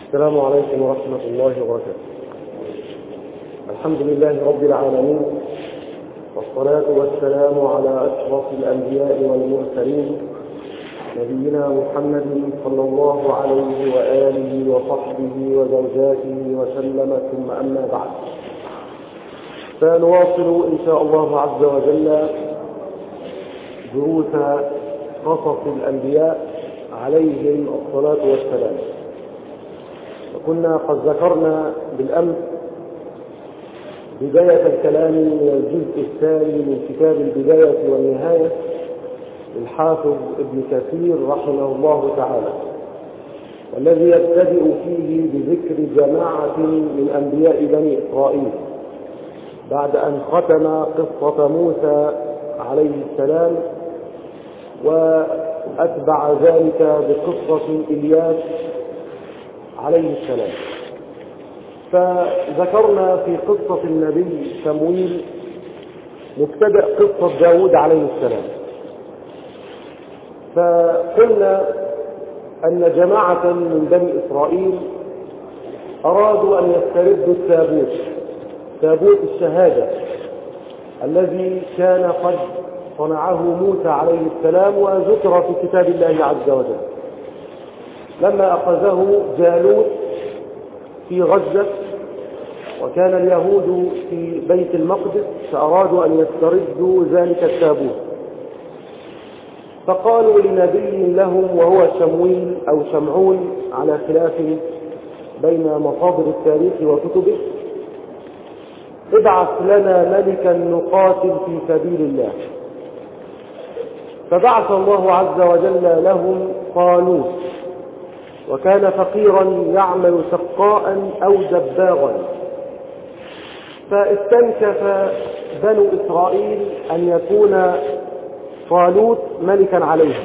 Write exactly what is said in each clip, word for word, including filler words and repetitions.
السلام عليكم ورحمة الله وبركاته. الحمد لله رب العالمين، والصلاة والسلام على أشرف الأنبياء والمرسلين نبينا محمد صلى الله عليه وآله وصحبه وزوجاته وسلم، ثم أما بعد، فنواصل إن شاء الله عز وجل دروس قصص الأنبياء عليهم الصلاة والسلام. وكنا قد ذكرنا بالأمس بداية الكلام من الجزء الثاني من كتاب البداية والنهاية للحافظ ابن كثير رحمه الله تعالى، والذي يبتدئ فيه بذكر جماعة من أنبياء بني إسرائيل بعد أن ختم قصة موسى عليه السلام، وأتبع ذلك بقصة إلياس عليه السلام. فذكرنا في قصة النبي شمويل مبتدأ قصة داود عليه السلام، فقلنا أن جماعة من بني إسرائيل أرادوا أن يستردوا التابوت، تابوت الشهادة الذي كان قد صنعه موسى عليه السلام وذكر في كتاب الله عز وجل. لما أخذه جالوت في غزة وكان اليهود في بيت المقدس، فأرادوا أن يستردوا ذلك التابوت، فقالوا لنبي لهم وهو شمويل أو شمعون على خلاف بين مصادر التاريخ وكتبه: ابعث لنا ملكا نقاتل في سبيل الله. فبعث الله عز وجل لهم طالوت، وكان فقيرا يعمل سقاء أو دباغا، فاستنكف بنو إسرائيل أن يكون طالوت ملكا عليهم،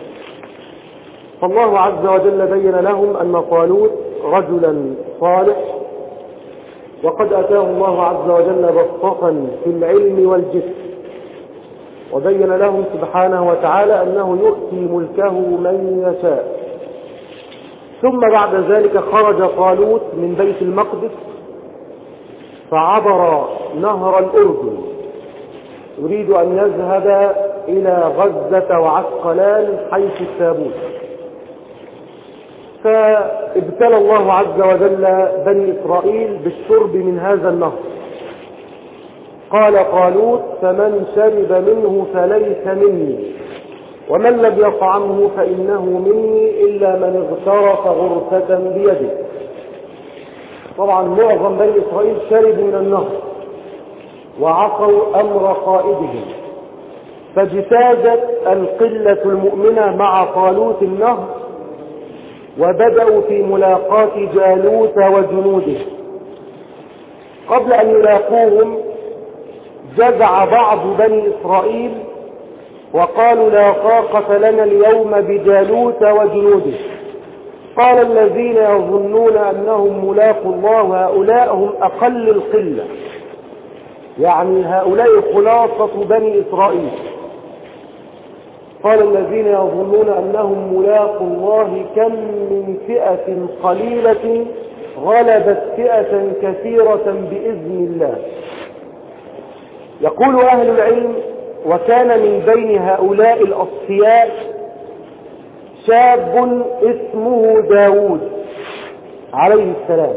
فالله عز وجل بين لهم أن طالوت رجلا صالح، وقد أتاه الله عز وجل بسطة في العلم والجسم، وبين لهم سبحانه وتعالى أنه يؤتي ملكه من يشاء. ثم بعد ذلك خرج طالوت من بيت المقدس فعبر نهر الأردن يريد أن يذهب إلى غزة وعسقلان حيث التابوت، فابتلى الله عز وجل بني إسرائيل بالشرب من هذا النهر. قال طالوت: فمن شرب منه فليس مني، ومن لم يطعمه فإنه مني إلا من اغترف غرفة بيده. طبعا معظم بني إسرائيل شربوا من النهر وعصوا أمر قائدهم، فاجتازت القلة المؤمنة مع طالوت النهر، وبدأوا في ملاقاة جالوت وجنوده. قبل أن يلاقوهم جزع بعض بني إسرائيل وقالوا: لا طاقة لنا اليوم بجالوت وجنوده. قال الذين يظنون أنهم ملاقوا الله هؤلاء هم أقل القلة، يعني هؤلاء خلاصة بني إسرائيل. قال الذين يظنون أنهم ملاقوا الله كم من فئة قليلة غلبت فئة كثيرة بإذن الله. يقول أهل العلم: وكان من بين هؤلاء الأصفياء شاب اسمه داود عليه السلام،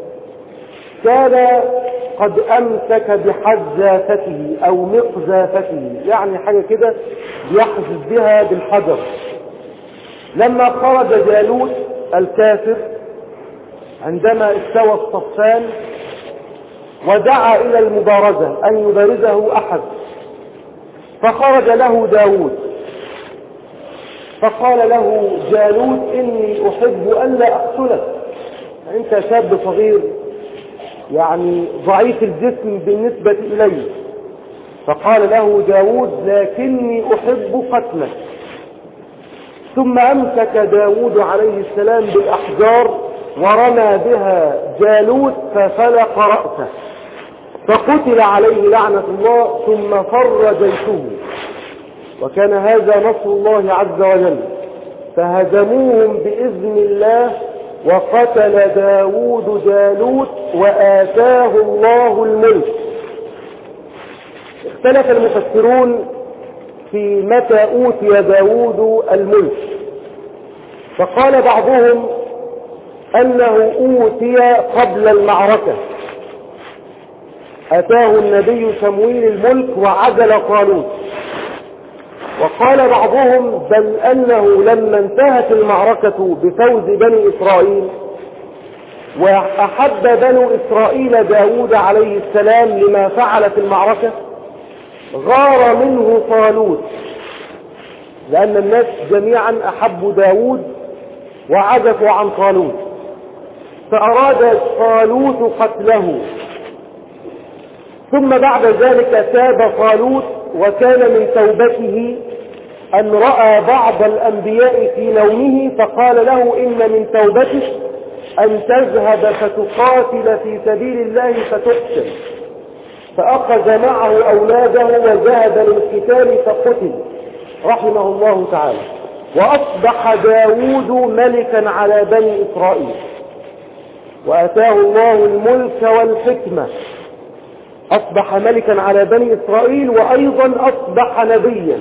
كان قد أمسك بحزافته أو مقذافته، يعني حاجة كده يحزف بها بالحجر. لما خرج جالوت الكافر عندما استوى الصفان ودعا إلى المبارزة أن يبارزه أحد، فخرج له داود فقال له جالوت: إني أحب أن لا أقتلك، أنت شاب صغير يعني ضعيف الجسم بالنسبة إلي. فقال له داود: لكني أحب قتلك. ثم أمسك داود عليه السلام بالأحجار ورمى بها جالوت ففلق رأسه، فقتل عليه لعنة الله، ثم فر جيشه. وكان هذا نصر الله عز وجل، فهزموهم بإذن الله وقتل داود جالوت وآتاه الله الملك. اختلف المفسرون في متى أوتي داود الملك، فقال بعضهم أنه أوتي قبل المعركة، أتاه النبي سمويل الملك وعزل طالوت. وقال بعضهم بل أنه لما انتهت المعركة بفوز بني إسرائيل وأحب بنو إسرائيل داود عليه السلام لما فعل في المعركة، غار منه طالوت، لأن الناس جميعا أحبوا داود وعزفوا عن طالوت، فأراد طالوت قتله. ثم بعد ذلك تاب طالوت، وكان من توبته أن رأى بعض الأنبياء في نومه فقال له إن من توبتك أن تذهب فتقاتل في سبيل الله فتقتل، فأخذ معه أولاده وذهب للقتال فقتل رحمه الله تعالى. وأصبح داود ملكا على بني إسرائيل، وأتاه الله الملك والحكمة، أصبح ملكا على بني إسرائيل، وأيضا أصبح نبيا.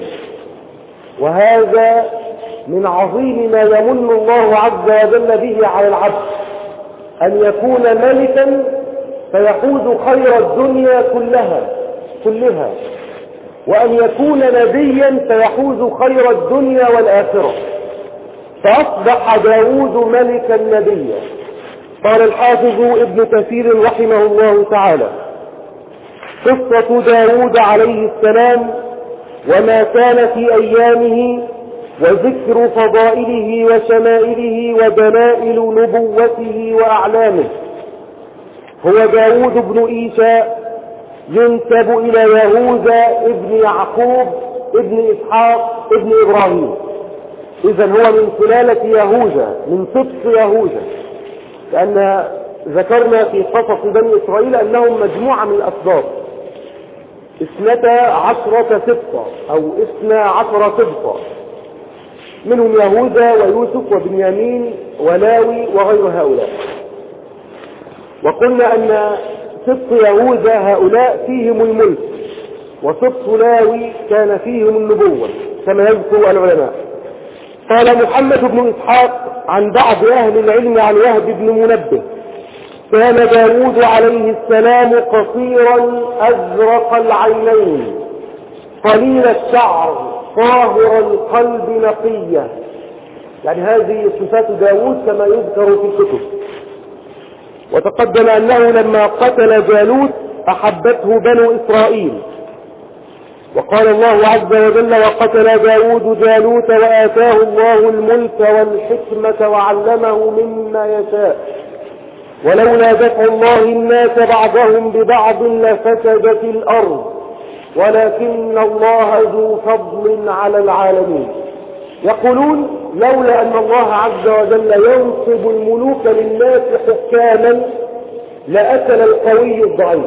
وهذا من عظيم ما يمن الله عز وجل به على العبد، أن يكون ملكا فيحوز خير الدنيا كلها كلها وأن يكون نبيا فيحوز خير الدنيا والآخرة. فأصبح داود ملكا نبيا. قال الحافظ ابن كثير رحمه الله تعالى: قصة داود عليه السلام وما كان في أيامه وذكر فضائله وشمائله ودلائل نبوته وأعلامه. هو داود بن إيشاء ينسب إلى يهوذا ابن يعقوب ابن إسحاق ابن إبراهيم، إذن هو من سلالة يهوذا، من سبط يهوذا، لأن ذكرنا في قصص بني إسرائيل أنهم مجموعة من الأسباط، اثنتا عشرة سبطة أو اثنا عشر سبطة، منهم يهوذا ويوسف وبنيامين ولاوي وغير هؤلاء. وقلنا أن سبط يهوذا هؤلاء فيهم الملك، وسبط لاوي كان فيهم النبوة كما يذكر العلماء. قال محمد بن إسحاق عن بعض أهل العلم عن وهب بن منبه: كان داود عليه السلام قصيرا أزرق العينين قليل الشعر طاهر القلب نقية. يعني هذه صفات داود كما يذكر في الكتب. وتقدم أنه لما قتل جالوت أحبته بنو إسرائيل، وقال الله عز وجل: وقتل داود جالوت وآتاه الله الملك والحكمة وعلمه مما يشاء ولولا دفع الله الناس بعضهم ببعض لفسدت الأرض ولكن الله ذو فضل على العالمين. يقولون لولا أن الله عز وجل ينصب الملوك للناس حكاما لأكل القوي الضعيف.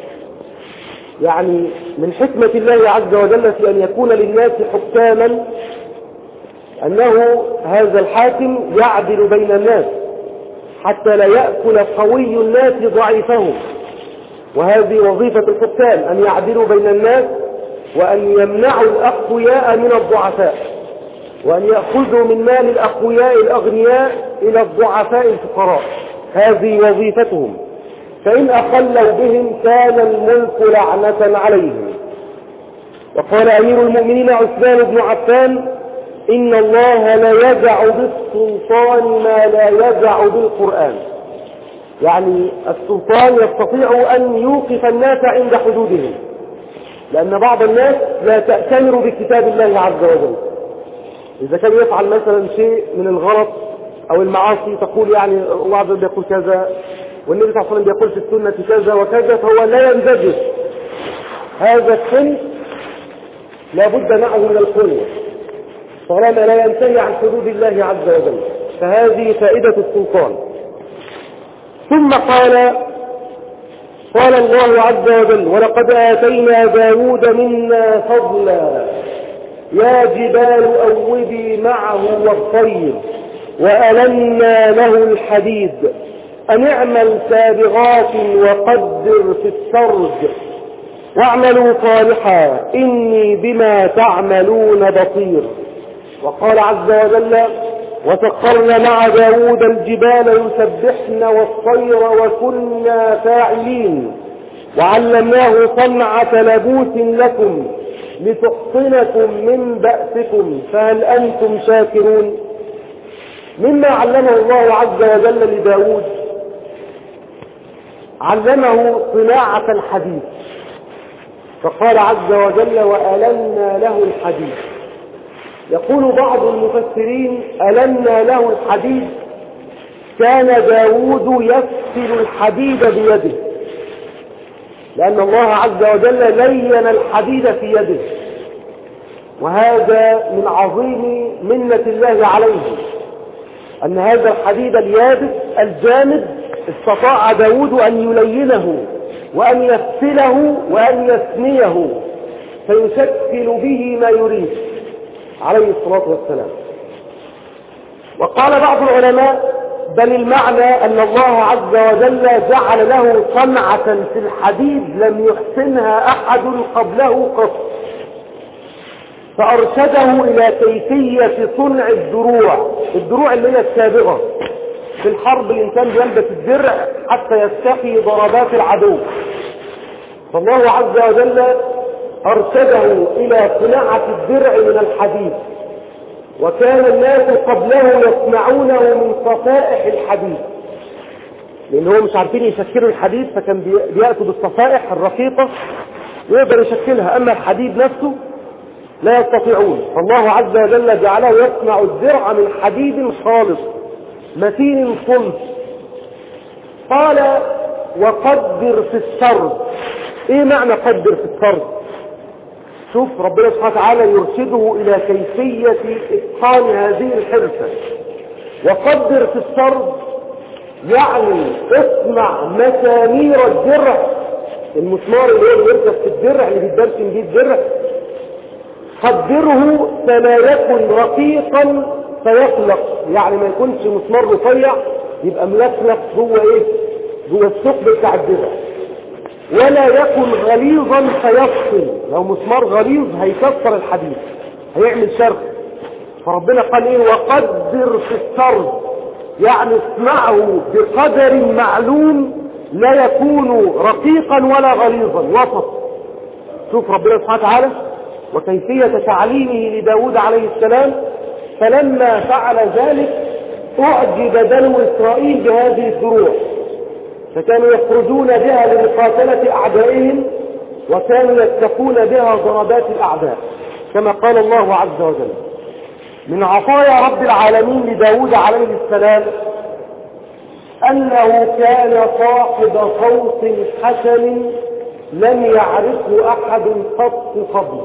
يعني من حكمة الله عز وجل في أن يكون للناس حكاما أنه هذا الحاكم يعدل بين الناس حتى لا يأكل قوي الناس ضعيفهم، وهذه وظيفة الحكام، أن يعدلوا بين الناس وأن يمنعوا الأقوياء من الضعفاء، وأن يأخذوا من مال الأقوياء الأغنياء إلى الضعفاء الفقراء، هذه وظيفتهم. فإن أخلوا بهم كان الملك لعنة عليهم. وقال أمير المؤمنين عثمان بن عفان: إن الله لا يدع بالسلطان ما لا يدع بالقرآن. يعني السلطان يستطيع أن يوقف الناس عند حدودهم، لأن بعض الناس لا تأتمر بكتاب الله عز وجل. إذا كان يفعل مثلا شيء من الغلط أو المعاصي تقول يعني الله عز وجل يقول كذا والنبي صلى الله عليه وسلم يقول في السنة كذا وكذا، فهو لا ينزجر. هذا السن لابد معه من القوة طالما لا ينتهي عن حدود الله عز وجل، فهذه فائدة السلطان. ثم قال قال الله عز وجل: ولقد آتينا داود منا فضلا يا جبال أوبي معه والطير وألنا له الحديد أن اعمل سابغات وقدر في السرد واعملوا صالحا إني بما تعملون بصير. وقال عز وجل وسخرنا مع داود الجبال يسبحن والطير وكنا فاعلين وعلمناه صنعة لبوس لكم لتحصنكم من بأسكم فهل أنتم شاكرون. مما علمه الله عز وجل لداود علمه صناعة الحديد، فقال عز وجل وألنا له الحديد. يقول بعض المفسرين ألنا له الحديد كان داود يفصل الحديد بيده، لأن الله عز وجل لين الحديد في يده، وهذا من عظيم منة الله عليه أن هذا الحديد اليابس الجامد استطاع داود أن يلينه وأن يفصله وأن يثنيه فيشكل به ما يريد عليه الصلاة والسلام. وقال بعض العلماء بل المعنى أن الله عز وجل جعل له صنعة في الحديد لم يحسنها أحد قبله قط، فأرشده إلى كيفية صنع الدروع، الدروع اللي هي السابغة في الحرب. الإنسان بيلبس الدرع حتى يستقي ضربات العدو، فالله عز وجل أرشده إلى صناعة الدرع من الحديد، وكان الناس قبله يصنعونه من صفائح الحديد، لأن هم مش عارفين يشكلوا الحديد فكان بيأتوا بالصفائح الرقيقة ويقدر يشكلها، أما الحديد نفسه لا يستطيعون. فالله عز وجل جعله يصنع الدرع من حديد خالص متين صلب. قال وقدر في السرد. ايه معنى قدر في السرد؟ شوف ربنا سبحانه وتعالى يرشده الى كيفية اتقان هذه الحرفة. وقدر في السرد يعني اصنع مسامير الدرع، المسمار اللي هو بيركب في الدرع اللي بيتبرسم بيه الدرع، قدره فلا يكن رقيقا فيخلق، يعني ما يكونش مسمار رفيع يبقى ملفلف جوه ايه، جوه الثقب بتاع الدرع، ولا يكن غليظا فيفصل، لو مسمار غليظ هيكسر الحديد هيعمل شرخ. فربنا قال ايه وقدر في السرد، يعني اصنعه بقدر معلوم لا يكون رقيقا ولا غليظا، وسط. شوف ربنا سبحانه وتعالى وكيفية تعليمه لداود عليه السلام. فلما فعل ذلك أعجب بنو إسرائيل بهذه الدروع، فكانوا يخرجون بها لمقاتلة أعدائهم، وكانوا يتقون بها ضربات الأعداء كما قال الله عز وجل. من عطايا رب العالمين لداود عليه السلام أنه كان صاحب صوت حسن لم يعرفه أحد قط قبله.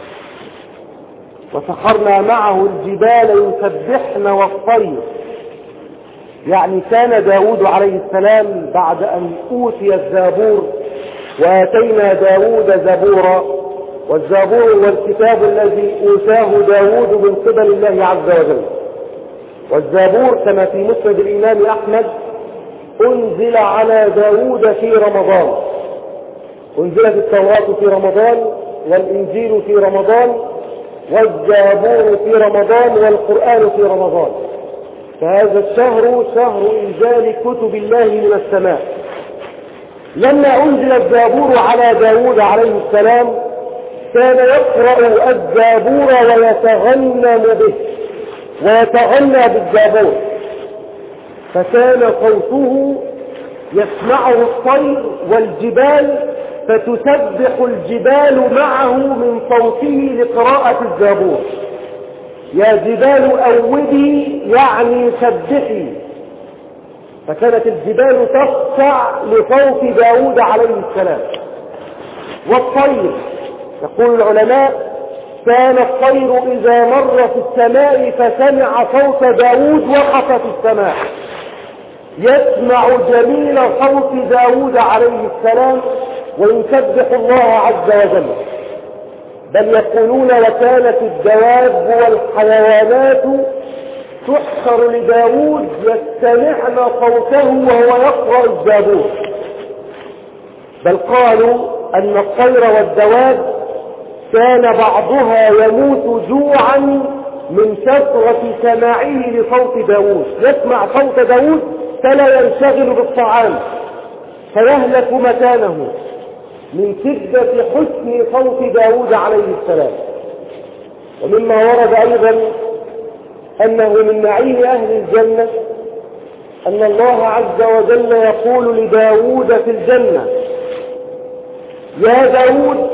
وسخرنا معه الجبال يسبحن والطير، يعني كان داود عليه السلام بعد أن أوتي الزبور، وآتينا داود زبورا، والزبور هو الكتاب الذي أوتاه داود من قبل الله عز وجل. والزبور كما في مسند الإمام أحمد أنزل على داود في رمضان، أنزلت التوراة في رمضان والإنجيل في رمضان والزبور في رمضان والقرآن في رمضان، فهذا الشهر شهر إنزال كتب الله من السماء. لما أنزل الزبور على داود عليه السلام كان يقرأ الزبور ويتغنم به ويتغنى بالزبور، فكان صوته يسمعه الطير والجبال، فتسبح الجبال معه من صوته لقراءة الزبور. يا جبال أوبي يعني سبحي، فكانت الجبال تخشع لصوت داود عليه السلام. والطير يقول العلماء كان الطير إذا مر في السماء فسمع صوت داود وقف في السماء، يسمع جميل صوت داود عليه السلام ويسبح الله عز وجل. بل يقولون وكانت الدواب والحيوانات تحشر لداود يستمعن صوته وهو يقرأ الزبور، بل قالوا أن الطير والدواب كان بعضها يموت جوعا من كثرة سماعه لصوت داود، يسمع صوت داود فلا ينشغل بالطعام فيهلك مكانه من شدة حسن صوت داود عليه السلام. ومما ورد أيضا أنه من نعيم أهل الجنة أن الله عز وجل يقول لداود في الجنة: يا داود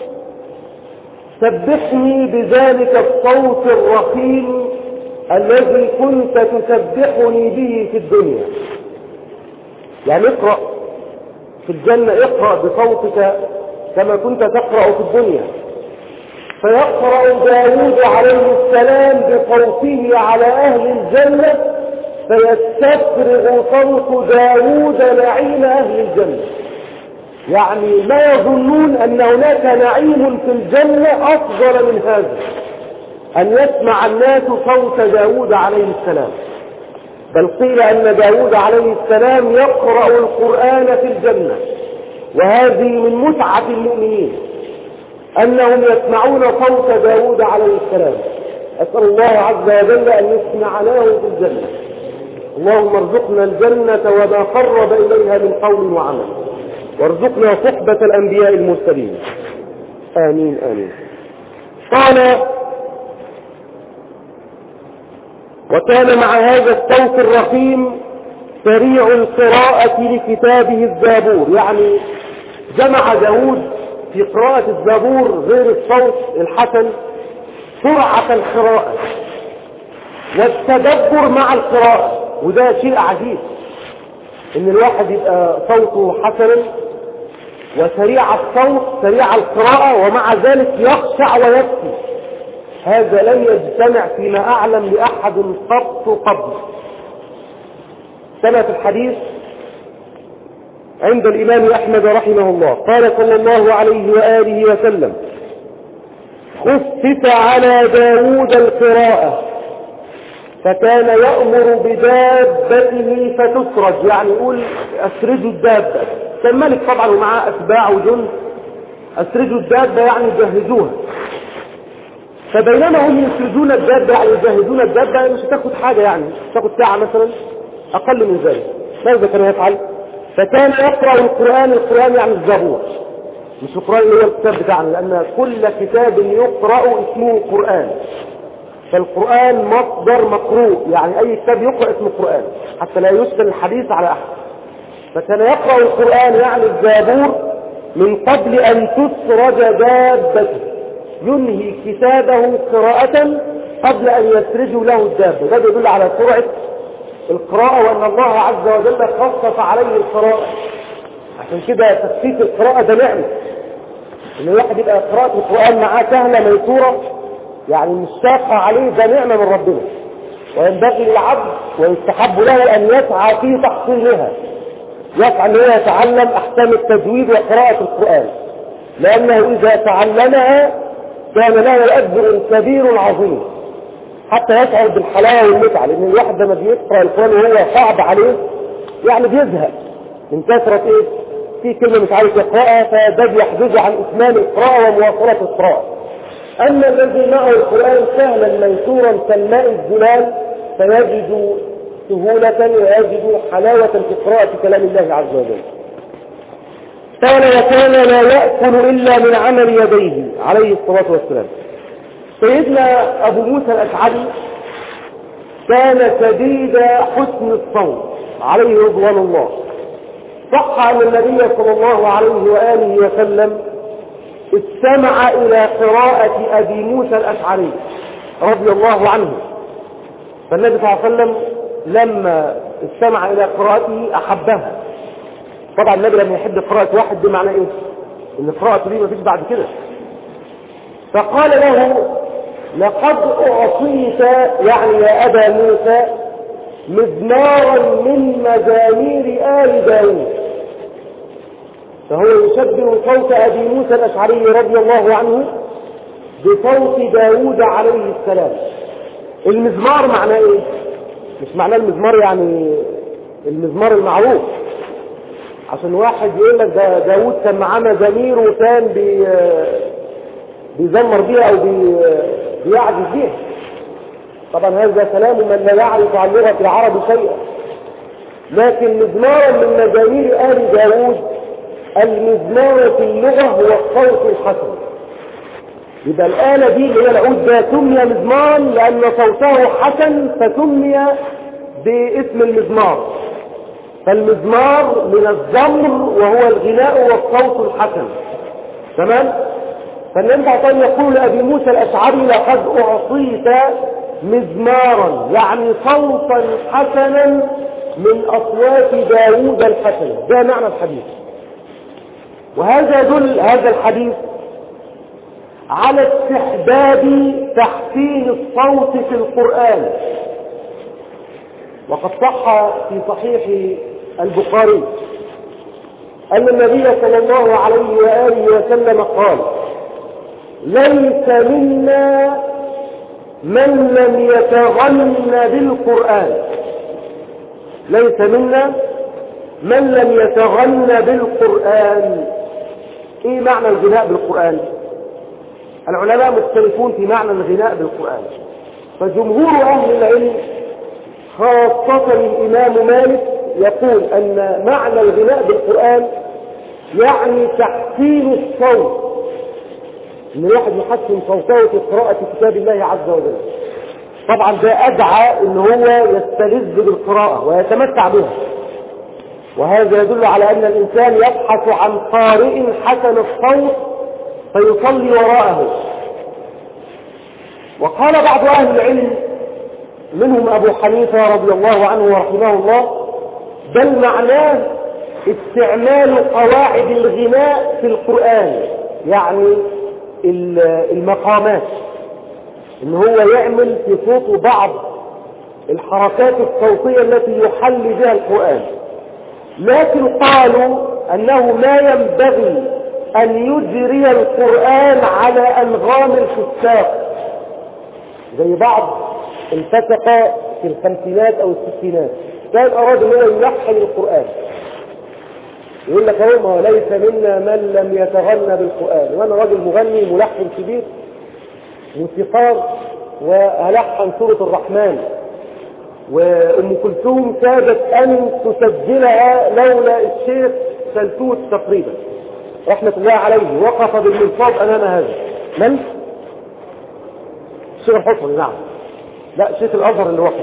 سبحني بذلك الصوت الرخيم الذي كنت تسبحني به في الدنيا. يعني اقرأ في الجنة، اقرأ بصوتك كما كنت تقرأ في الدنيا. فيقرأ داود عليه السلام بصوته على أهل الجنة فيستفرغ صوت داود نعيم أهل الجنة. يعني ما يظنون أن هناك نعيم في الجنة أفضل من هذا، أن يسمع الناس صوت داود عليه السلام. بل قيل أن داود عليه السلام يقرأ القرآن في الجنة، وهذه من متعة المؤمنين أنهم يسمعون صوت داود عليه السلام. أسأل الله عز وجل أن يسمع له في الجنة. اللهم ارزقنا الجنة وما قرب إليها من قول وعمل، وارزقنا صحبة الأنبياء المرسلين، آمين آمين. قال: وكان مع هذا الصوت الرخيم سريع القراءة لكتابه الزبور. يعني جمع داود في قراءة الزبور غير الصوت الحسن سرعة القراءة والتدبر مع القراءة. وده شيء عجيب ان الواحد يبقى صوته حسنا وسريع الصوت سريع القراءة ومع ذلك يخشع ويبكي. هذا لم يجتمع فيما أعلم لأحد قط قبل. سنة الحديث عند الإمام أحمد رحمه الله قال صلى الله عليه وآله وسلم: خفف على داود القراءة فكان يأمر بدابته فتسرج. يعني يقول أسرجوا الدابة، كان ملك طبعا ومعاه أتباع وجند، أسرجوا الدابة يعني جهزوها. فبينما هم يسرجون الدابة يعني يجهزون الدابة مش هتاخد حاجة، يعني تاخد ساعة مثلا أقل من ذلك. ماذا كان يفعل؟ فكان يقرأ القرآن. القرآن يعني الزبور، مش القرآن اللي هو الكتاب بتاعنا، لأن كل كتاب يقرأ اسمه قرآن، فالقرآن مصدر مقروء، يعني أي كتاب يقرأ اسمه قرآن حتى لا يشكل الحديث على أحد. فكان يقرأ القرآن يعني الزبور من قبل أن تسرج دابته، ينهي كتابه قراءة قبل أن يسرجوا له الدابة. ده يدل على سرعة القراءة وأن الله عز وجل خصص عليه القراءة. عشان كده تخفيف القراءة ده نعمة، إن الواحد يبقى قراءة القرآن معاه سهلة ميسورة، يعني مش شاقة عليه، ده نعمة من ربنا. وينبغي للعبد ويستحب له أن يسعى في تحصيلها، يسعى أن يتعلم أحكام التجويد وقراءة القرآن، لأنه إذا تعلمها كان له أجر كبير عظيم حتى يشعر بالحلاوة والمتعة. لأن الواحد لما بيقرأ القرآن وهو صعب عليه يعني بيزهق من كثرة إيه؟ في كلمة مش عارف يقرأها فده بيحجزه عن إتمام القراءة ومواصلة القراءة. أما الذي معه القرآن سهلا ميسورا كالماء الزلال فيجد سهولة ويجد حلاوة في قراءة كلام الله عز وجل. قال: وكان لا يأكل إلا من عمل يديه عليه الصلاة والسلام. سيدنا أبو موسى الأشعري كان شديد حسن الصوت عليه رضوان الله. صح أن النبي صلى الله عليه وآله وسلم استمع إلى قراءة أبي موسى الأشعري رضي الله عنه، فالنبي صلى الله عليه وسلم لما استمع إلى قراءته أحبها. طبعا النبي لما يحب قراءة واحد دي معناه إيه؟ إن قراءته دي ما فيش بعد كده. فقال له: لقد أعطيت يعني يا أبا موسى مزمارا من مزامير آل داود. فهو يشبه صوت أبي موسى الأشعري رضي الله عنه بصوت داود عليه السلام. المزمار معناه ايه؟ مش معناه المزمار يعني المزمار المعروف، عشان واحد يقول لك ده داود كان معاه مزامير وكان بي بيزمر بيها او بي بيعزف بيها. طبعا هذا كلام من لا يعرف عن لغة العرب شيئا. لكن مزمارا من مزامير آل داود، المزمار في اللغة هو الصوت الحسن. يبقى الآلة دي اللي هي العود ده سمي مزمارا لأن صوته حسن فسمي باسم المزمار. فالمزمار من الزمر وهو الغناء والصوت الحسن. تمام؟ فالنبي عطان يقول لأبي موسى الأشعري لقد أعطيت مزمارا يعني صوتا حسنا من أصوات داود الحسن. ده معنى الحديث. وهذا يدل هذا الحديث على استحباب تحسين الصوت في القرآن. وقد صح في صحيح البخاري أن النبي صلى الله عليه وآله وسلم قال: ليس منا من لم يتغنى بالقرآن. ليس منا من لم يتغنى بالقرآن. ايه معنى الغناء بالقرآن؟ العلماء مختلفون في معنى الغناء بالقرآن. فجمهور أهل العلم خاصة الإمام مالك يقول أن معنى الغناء بالقرآن يعني تحسين الصوت، ان الواحد يحسن صوته في قراءة كتاب الله عز وجل. طبعا ده أدعى ان هو يستلذ بالقراءة ويتمتع بها، وهذا يدل على أن الإنسان يبحث عن قارئ حسن الصوت فيصلي وراءه. وقال بعض أهل العلم منهم أبو حنيفة رضي الله عنه ورحمه الله: بل معناه استعمال قواعد الغناء في القرآن، يعني المقامات، ان هو يعمل في صوته بعض الحركات الصوتية التي يحل بها القرآن. لكن قالوا أنه ما ينبغي أن يجري القرآن على أنغام الفساق، زي بعض الفسقة في الخمسينات أو الستينات كان أراد أن يلحن القرآن، يقول لك هو ما ليس منا من لم يتغنى بالقرآن، وأنا راجل مغني ملحن كبير موسيقار وألحن سورة الرحمن، وأم كلثوم كادت أن تسجلها لولا الشيخ سلتوت تقريبا رحمة الله عليه، وقف بالمنصاب أمام هذا. من؟ الشيخ الحصري. نعم، لا، الشيخ الأزهر اللي وقف،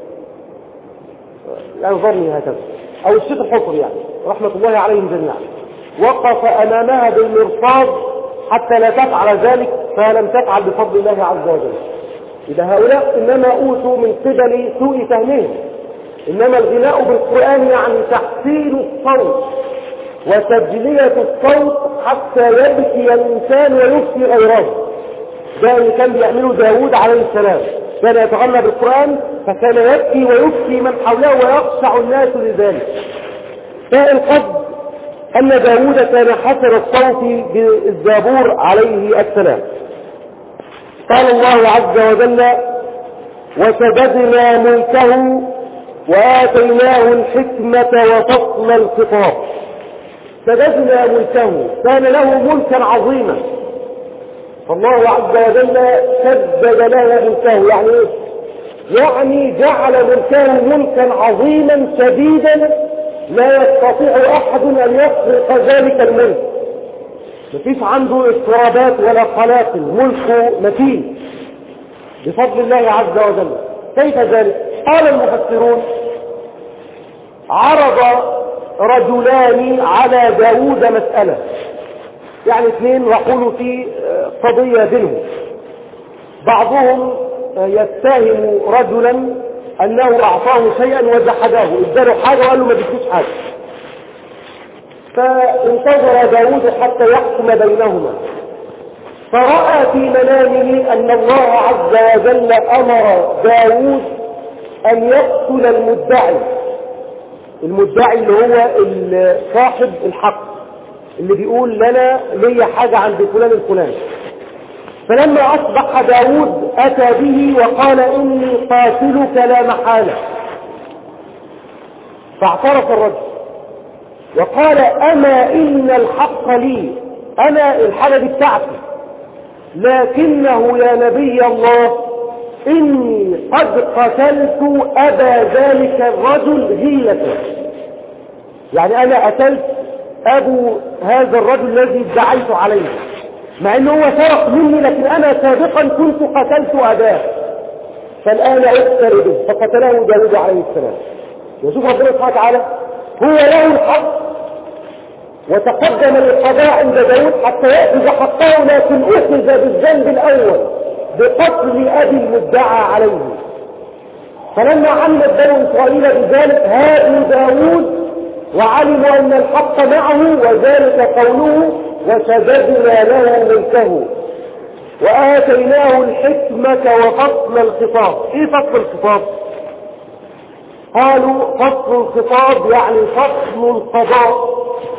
يعني ظني هكذا، أو الشيخ الحصري يعني رحمة الله عليهم جميعا، وقف أمامها بالمرصاد حتى لا تفعل ذلك، فلم تفعل بفضل الله عز وجل. إذا هؤلاء إنما أوتوا من قبل سوء فهمهم، إنما الغناء بالقرآن يعني تحسين الصوت وتجلية الصوت حتى يبكي الإنسان ويبكي غيره. ده اللي كان بيعمله داود عليه السلام، كان يتغنى بالقرآن فكان يبكي ويبكي من حوله ويخشع الناس لذلك. فالقصد أن داود كان حسن الصوت بالزبور عليه السلام. قال الله عز وجل: وشددنا ملكه وآتيناه الحكمة وفصل الخطاب. شددنا ملكه، كان له ملكا عظيما، فالله عز وجل شدد له ملكه. يعني ايه؟ يعني جعل ملكه ملكا عظيما شديدا لا يستطيع أحد أن يسرق ذلك الملك، مفيش عنده اضطرابات ولا قلاقل، ملكه متين بفضل الله عز وجل. كيف ذلك؟ قال المفسرون: عرض رجلان على داود مسألة، يعني اثنين يقولوا في قضية بينهم، بعضهم يتهم رجلا أنه أعطاه شيئا وجحده، اداله حاجة وقال له ما بديش حاجة، فانتظر داود حتى يحكم بينهما، فرأى في منامه أن الله عز وجل أمر داود أن يقتل المدعي، المدعي اللي هو صاحب الحق اللي بيقول لنا ليا حاجة عند فلان الفلاني. فلما أصبح داود أتى به وقال إني قاتلك لا محالة، فاعترف الرجل وقال أما إن الحق لي، أنا الحاجة دي بتاعتي، لكنه يا نبي الله إني قد قتلت أبا ذلك الرجل غيلة، يعني أنا قتلت أبو هذا الرجل الذي ادعيت عليه، مع أنه هو سرق مني، لكن أنا سابقا كنت قتلت أباه، فالآن أقتل به. فقتله داود عليه السلام. وشوف ربنا سبحانه وتعالى هو له الحق، وتقدم القضاء عند داود حتى يأخذ حقه، لكن أخذ بالذنب الأول بقتل أبي المدعى عليه. فلما علم بنو إسرائيل بذلك هادوا داود وعلموا أن الحق معه، وذلك قوله وشددنا له ملكه وآتيناه الحكمة وفصل الخطاب. إيه فصل الخطاب؟ قالوا فصل الخطاب يعني فصل القضاء،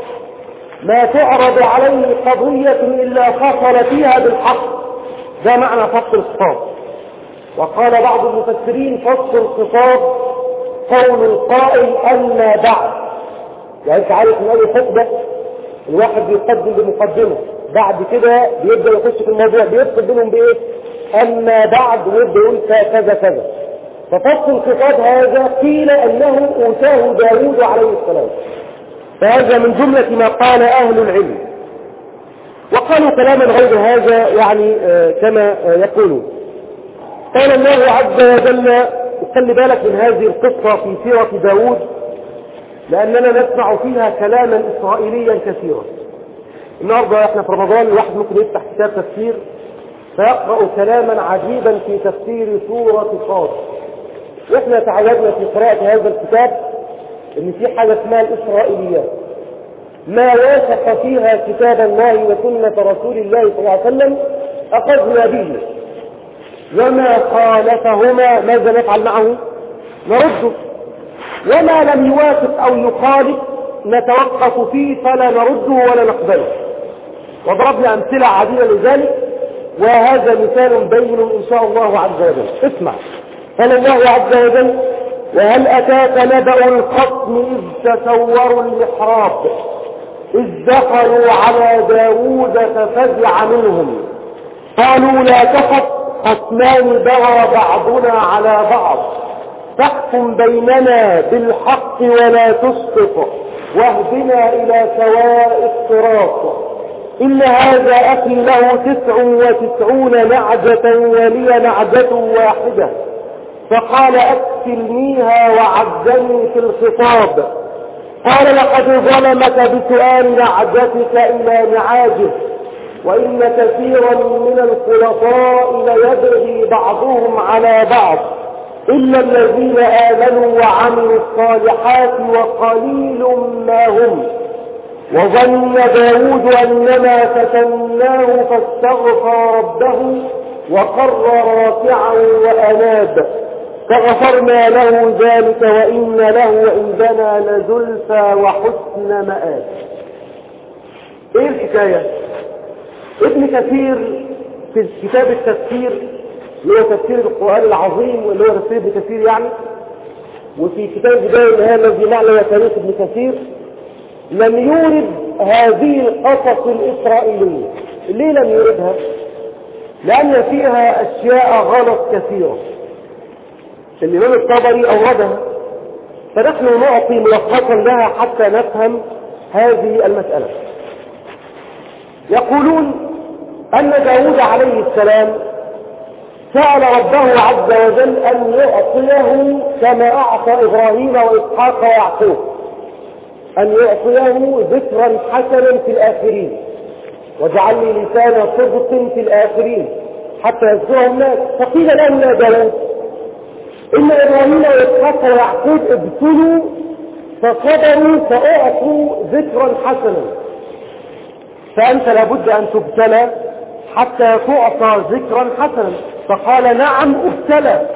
ما تعرض عليه قضية إلا فصل فيها بالحق، ده معنى فصل الخطاب. وقال بعض المفسرين فصل الخطاب قول القائل أما بعد، يعني انت عارف ان اي خطبة الواحد بيقدم بمقدمة، بعد كده بيبدأ يخش في الموضوع، بيفصل بينهم بايه؟ أما بعد، ويبدأ يقول كذا كذا. ففصل الخطاب هذا قيل أنه أوتاه داود عليه السلام، فهذا من جملة ما قال أهل العلم. وقالوا كلاما غير هذا، يعني آه كما آه يقولون. قال الله عز وجل، خلي بالك من هذه القصة في سيرة داود، لأننا نسمع فيها كلاما إسرائيليا كثيرا. النهارده احنا في رمضان الواحد ممكن يفتح كتاب تفسير فيقرأ كلاما عجيبا في تفسير سورة صاد. واحنا تعودنا في قراءة هذا الكتاب ان في حاجة اسمها الإسرائيليات، ما وافق فيها كتاب الله وسنة رسول الله صلى الله عليه وسلم أخذنا به، وما خالفهما ماذا نفعل معه؟ نرده، وما لم يوافق أو يخالف نتوقف فيه فلا نرده ولا نقبله. وضربنا أمثلة عديدة لذلك، وهذا مثال بين إن شاء الله عز وجل. اسمع، قال الله عز وجل وهل أتاك نبأ الخصم إذ تسوروا المحراب إذ دخلوا على داود ففزع منهم قالوا لا تخف خصمان بغى بعضنا على بعض فاحكم بيننا بالحق ولا تسقط واهدنا إلى سواء الصراط إن هذا أخي له تسع وتسعون نعجة ولي نعجة واحدة فقال أكفلنيها وعزني في الخطاب قال لقد ظلمك بسؤال نعجتك إلى نعاجه وإن كثيرا من الخلطاء ليبغي بعضهم على بعض إلا الذين آمنوا وعملوا الصالحات وقليل ما هم وظن داود أنما فتناه فاستغفر ربه وقر راكعا وأناب فغفرنا له ذلك وإن له عندنا لزلفى وحسن مآب. ايه الحكاية؟ ابن كثير في كتاب التفسير اللي هو تفسير القرآن العظيم واللي هو تفسير ابن كثير يعني، وفي كتاب بداية النهاية الذي معنى تاريخ ابن كثير لم يورد هذه القصص الإسرائيلية. ليه لم يوردها؟ لأن فيها أشياء غلط كثيرة الإمام الطبري أوردها، فنحن نعطي ملخصا لها حتى نفهم هذه المسألة. يقولون أن داود عليه السلام سأل ربه عز وجل أن يعطيه كما أعطى إبراهيم وإسحاق ويعقوب، أن يعطيه ذكرا حسنا في الآخرين واجعل لي لسان صدق في الآخرين حتى يذكره الناس. فقيل له يا داود إن إبراهيم وإسحاق ويعقوب ابتلوا فصبروا فأعطوا ذكرا حسنا، فأنت لابد أن تبتلى حتى تعطى ذكرا حسنا. فقال نعم ابتلى.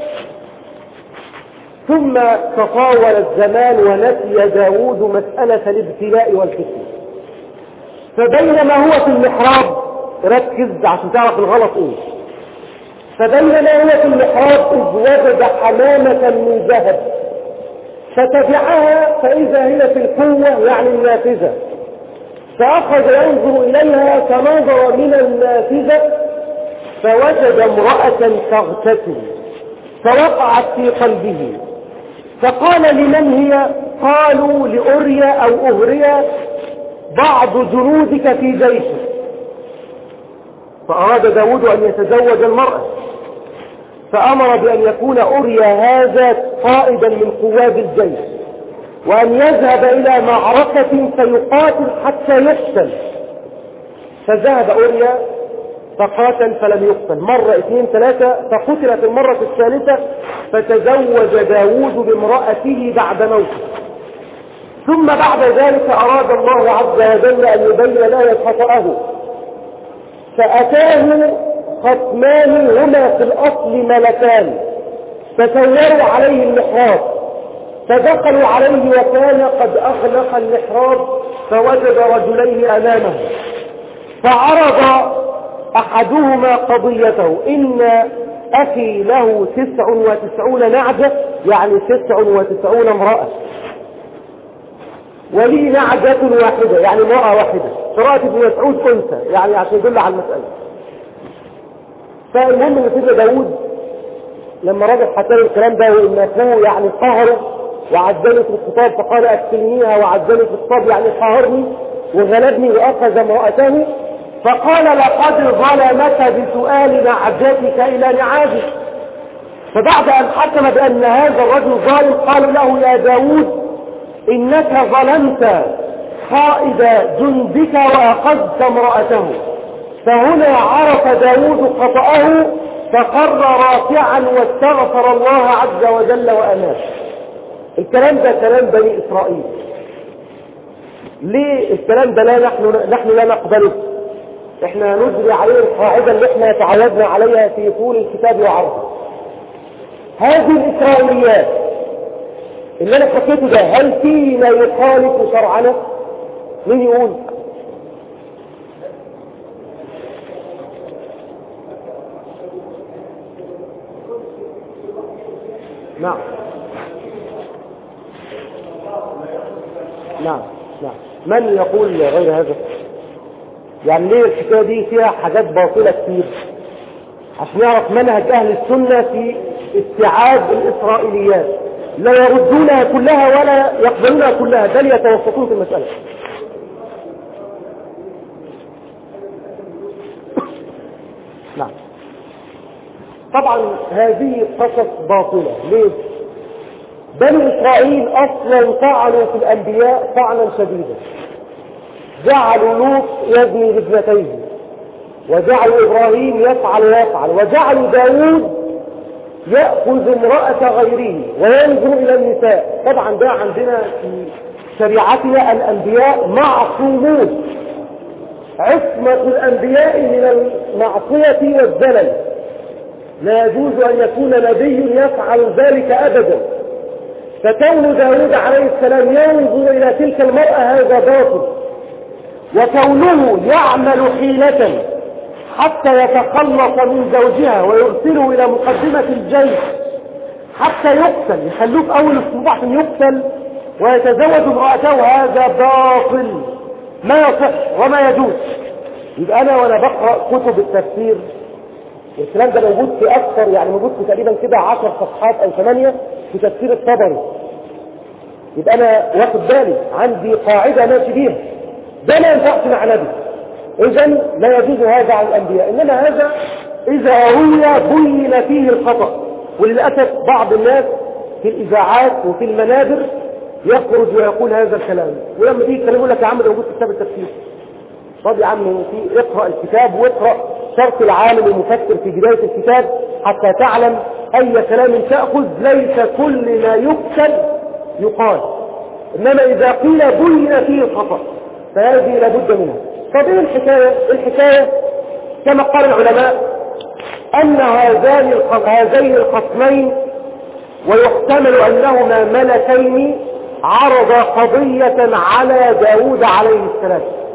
ثم تطاول الزمان ونسي داود مسألة الابتلاء والفتنة، فبينما هو في المحراب ركز عشان تعرف الغلط ايه. فبينما هو في المحراب إذ وجد حمامة من ذهب فتبعها فإذا هي في القوة يعني النافذة، فأخذ ينظر إليها فنظر من النافذة فوجد امرأة تغتسل فوقعت في قلبه، فقال لمن هي؟ قالوا لأريا أو أهريا بعض جنودك في جيشه. فأراد داود أن يتزوج المرأة، فأمر بأن يكون أريا هذا قائدا من قواد الجيش، وأن يذهب إلى معركة فيقاتل حتى يقتل. فذهب أريا فقاتل فلم يقتل، مرة اثنين ثلاثة، فقتلت المرة الثالثة، فتزوج داود بامرأته بعد موته. ثم بعد ذلك أراد الله عز وجل أن يبين له خطأه، فأتاه خصمان هما في الأصل ملكان فسوروا عليه المحراب، فدخلوا عليه وكان قد أغلق المحراب فوجد رجلين أمامه، فعرض أحدهما قضيته: إن أخي له تسع وتسعون نعجة، يعني تسع وتسعون امرأة، ولي نعجة واحدة يعني امرأة واحدة. قراءة ابن مسعود أنثى يعني عشان يدل على المسألة. فالمهم ان سيدنا داود لما رجع حكى له الكلام ده وان اخوه يعني قهره وعزلني في الخطاب، فقال اكلنيها وعزلني في الخطاب يعني قهرني وغلبني واخذ امرأته، فقال لقد ظلمك بسؤال نعجتك الى نعاجك. فبعد ان حكم بان هذا الرجل ظالم قالوا له: يا داود انك ظلمت قائد جندك واخذت امرأته. فهنا عرف داود خطأه فقر راكعا واستغفر الله عز وجل وأناب. الكلام ده كلام بني إسرائيل. ليه الكلام ده لا نحن, نحن لا نقبله؟ احنا نجري عليه القاعدة اللي احنا تعودنا عليها في طول الكتاب وعرضه. هذه الإسرائيليات اللي انا حكيته ده هل فيه ما يخالف شرعنا؟ مين يقول؟ نعم نعم نعم من يقول غير هذا؟ يعني ليه الحكاية دي فيها حاجات باطلة كتير؟ عشان نعرف منهج أهل السنة في استيعاب الإسرائيليات، لا يردونها كلها ولا يقبلونها كلها، بل يتوسطون في المسألة. نعم طبعا هذه قصص باطلة. ليه؟ بني إسرائيل أصلا طعنوا في الأنبياء طعنا شديدا، جعلوا لوط يزني بابنتيه، وجعلوا إبراهيم يفعل ويفعل، وجعلوا داود يأخذ امرأة غيره وينظر إلى النساء. طبعا ده عندنا في شريعتنا الأنبياء معصومون، عصمة الأنبياء من المعصية والزلل، لا يجوز أن يكون نبي يفعل ذلك أبدا. فكون داود عليه السلام ينظر إلى تلك المرأة هذا باطل، وكونه يعمل حيلة حتى يتخلص من زوجها ويرسله إلى مقدمة الجيش حتى يقتل، يخلوه في أول الصباح عشان يقتل ويتزوج امرأته، هذا باطل ما يصح وما يجوز. يبقى أنا وأنا بقرأ كتب التفسير الكلام ده موجود في أكثر، يعني موجود في تقريبا كده عشر صفحات أو ثمانية في تفسير الطبري، يبقى أنا واخد بالي عندي قاعدة ماشي بيها، ده ما ينفعش مع نبي، إذا لا يجوز هذا على الأنبياء. إنما هذا إذا روي بين فيه الخطأ، وللأسف بعض الناس في الإذاعات وفي المنابر يخرج ويقول هذا الكلام، ولما تيجي يقول لك يا عم ده موجود في كتاب التفسير. طب يا عم في اقرأ الكتاب واقرأ شرط العالم المفكر في بداية الكتاب حتى تعلم أي كلام تأخذ. ليس كل ما يكتب يقال، إنما إذا قيل بين فيه الخطأ فهذه لابد منها. طب ايه الحكاية؟ الحكاية كما قال العلماء أن هذان هذين الخصمين ويحتمل أنهما ملكين عرض قضية على داود عليه السلام.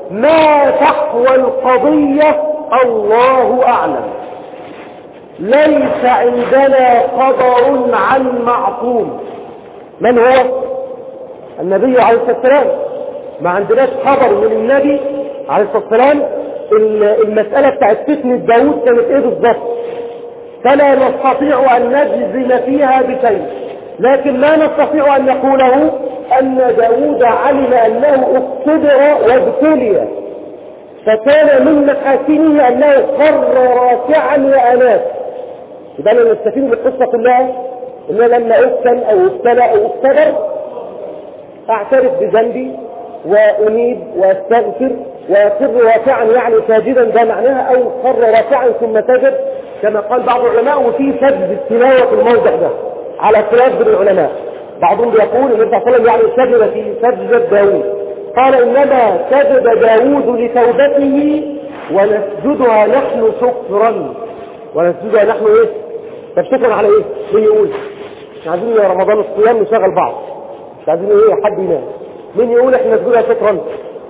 ما تحوى القضية الله أعلم. ليس عندنا خبر عن معصوم. من هو؟ النبي عليه الصلاة والسلام. ما عندناش خبر من النبي عليه الصلاة والسلام المسألة بتاعت فتنة داود كانت ايه بالضبط، فلا نستطيع أن نجزم فيها بشيء. لكن ما نستطيع أن نقوله أن داود علم أنه اختبر وابتلي، فكان من محاسنه أنه خر راكعا وأناف. يبقى أنا نستفيد من القصة كلها إن لما أفتن أو ابتلى أو اختبر أعترف بذنبي وأنيب وأستغفر وأخر راكعا يعني ساجدا، ده معناها، أو خر راكعا ثم سجد كما قال بعض العلماء. وفي سجد التلاوة في الموضع ده على خلاف بين العلماء. بعضهم يقول النبي صلى الله عليه وسلم يعني سجد في سجدة داوود، قال إنما سجد داوود لتوبته ونسجدها نحن شكرا. ونسجدها نحن ايه؟ طب شكرا على ايه؟ مين يقول؟ مش عايزين يا رمضان الصيام نشغل بعض، مش عايزين ايه حد ينام. مين يقول احنا نسجدها شكرا؟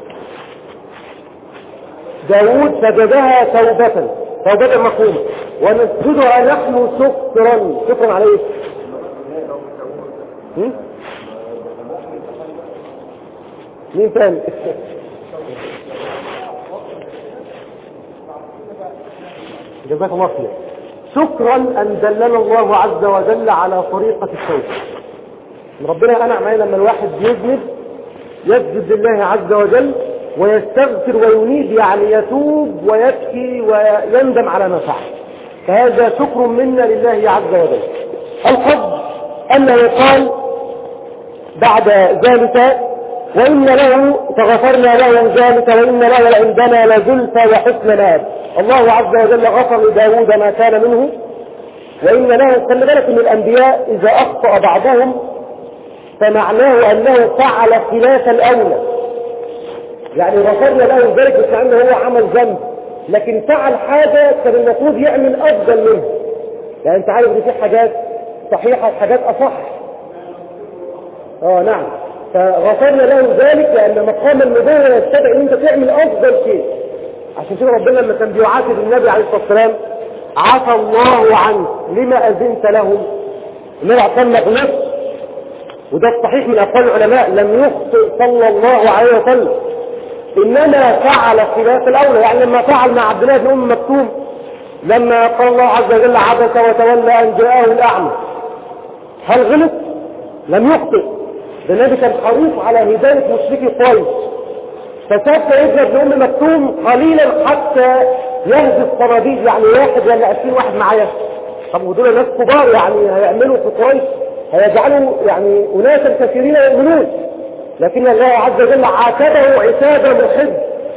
داوود سجدها توبة توبة مفهومة، ونسجدها نحن شكرا. شكرا على ايه؟ هم؟ مين تاني؟ جزاك الله خير. شكرا أن دلنا الله عز وجل على طريقة التوبة. ربنا أنعم علينا لما الواحد يذنب يسجد لله عز وجل ويستغفر وينيب، يعني يتوب ويبكي ويندم على ما فعل، فهذا شكر منا لله عز وجل. القصد أنه قال بعد ذلك وإن له فغفرنا له ذلك وإن له عندنا لزلفى وحسن مآب. الله عز وجل غفر لداود ما كان منه، وإن له، خلي بالك من الأنبياء إذا أخطأ بعضهم فمعناه أنه فعل خلاف الأولى، يعني غفرنا له ذلك مش أنه هو عمل ذنب، لكن فعل حاجة كان المفروض يعمل أفضل منه. يعني أنت عارف إن في حاجات صحيحة وحاجات أصح. آه نعم، فغفرنا له ذلك لأن مقام النبوة يستدعي أن أنت تعمل أفضل شيء. عشان كده ربنا لما كان بيعاتب النبي عليه الصلاة والسلام عفى الله عنك لما أذنت لهم. النبي عليه الصلاة والسلام غلط، وده الصحيح من أقوال العلماء، لم يخطئ صلى الله عليه وسلم، إنما فعل خلاف الأولى. يعني لما فعل مع عبد الله بن أم مكتوم لما قال الله عز وجل عبس وتولى أن جاءه الأعمى، هل غلط؟ لم يخطئ. ده النبي كان حريص على هداية مشركي قريش، فساب سيدنا ابن أم مكتوم قليلا حتى يهدي الصناديد، يعني واحد ولا عشرين واحد معايا. طب ودول ناس كبار يعني هيعملوا في قريش، هيجعلوا يعني أناسا كثيرين يؤمنون، لكن الله عز وجل عاتبه عتابا محب.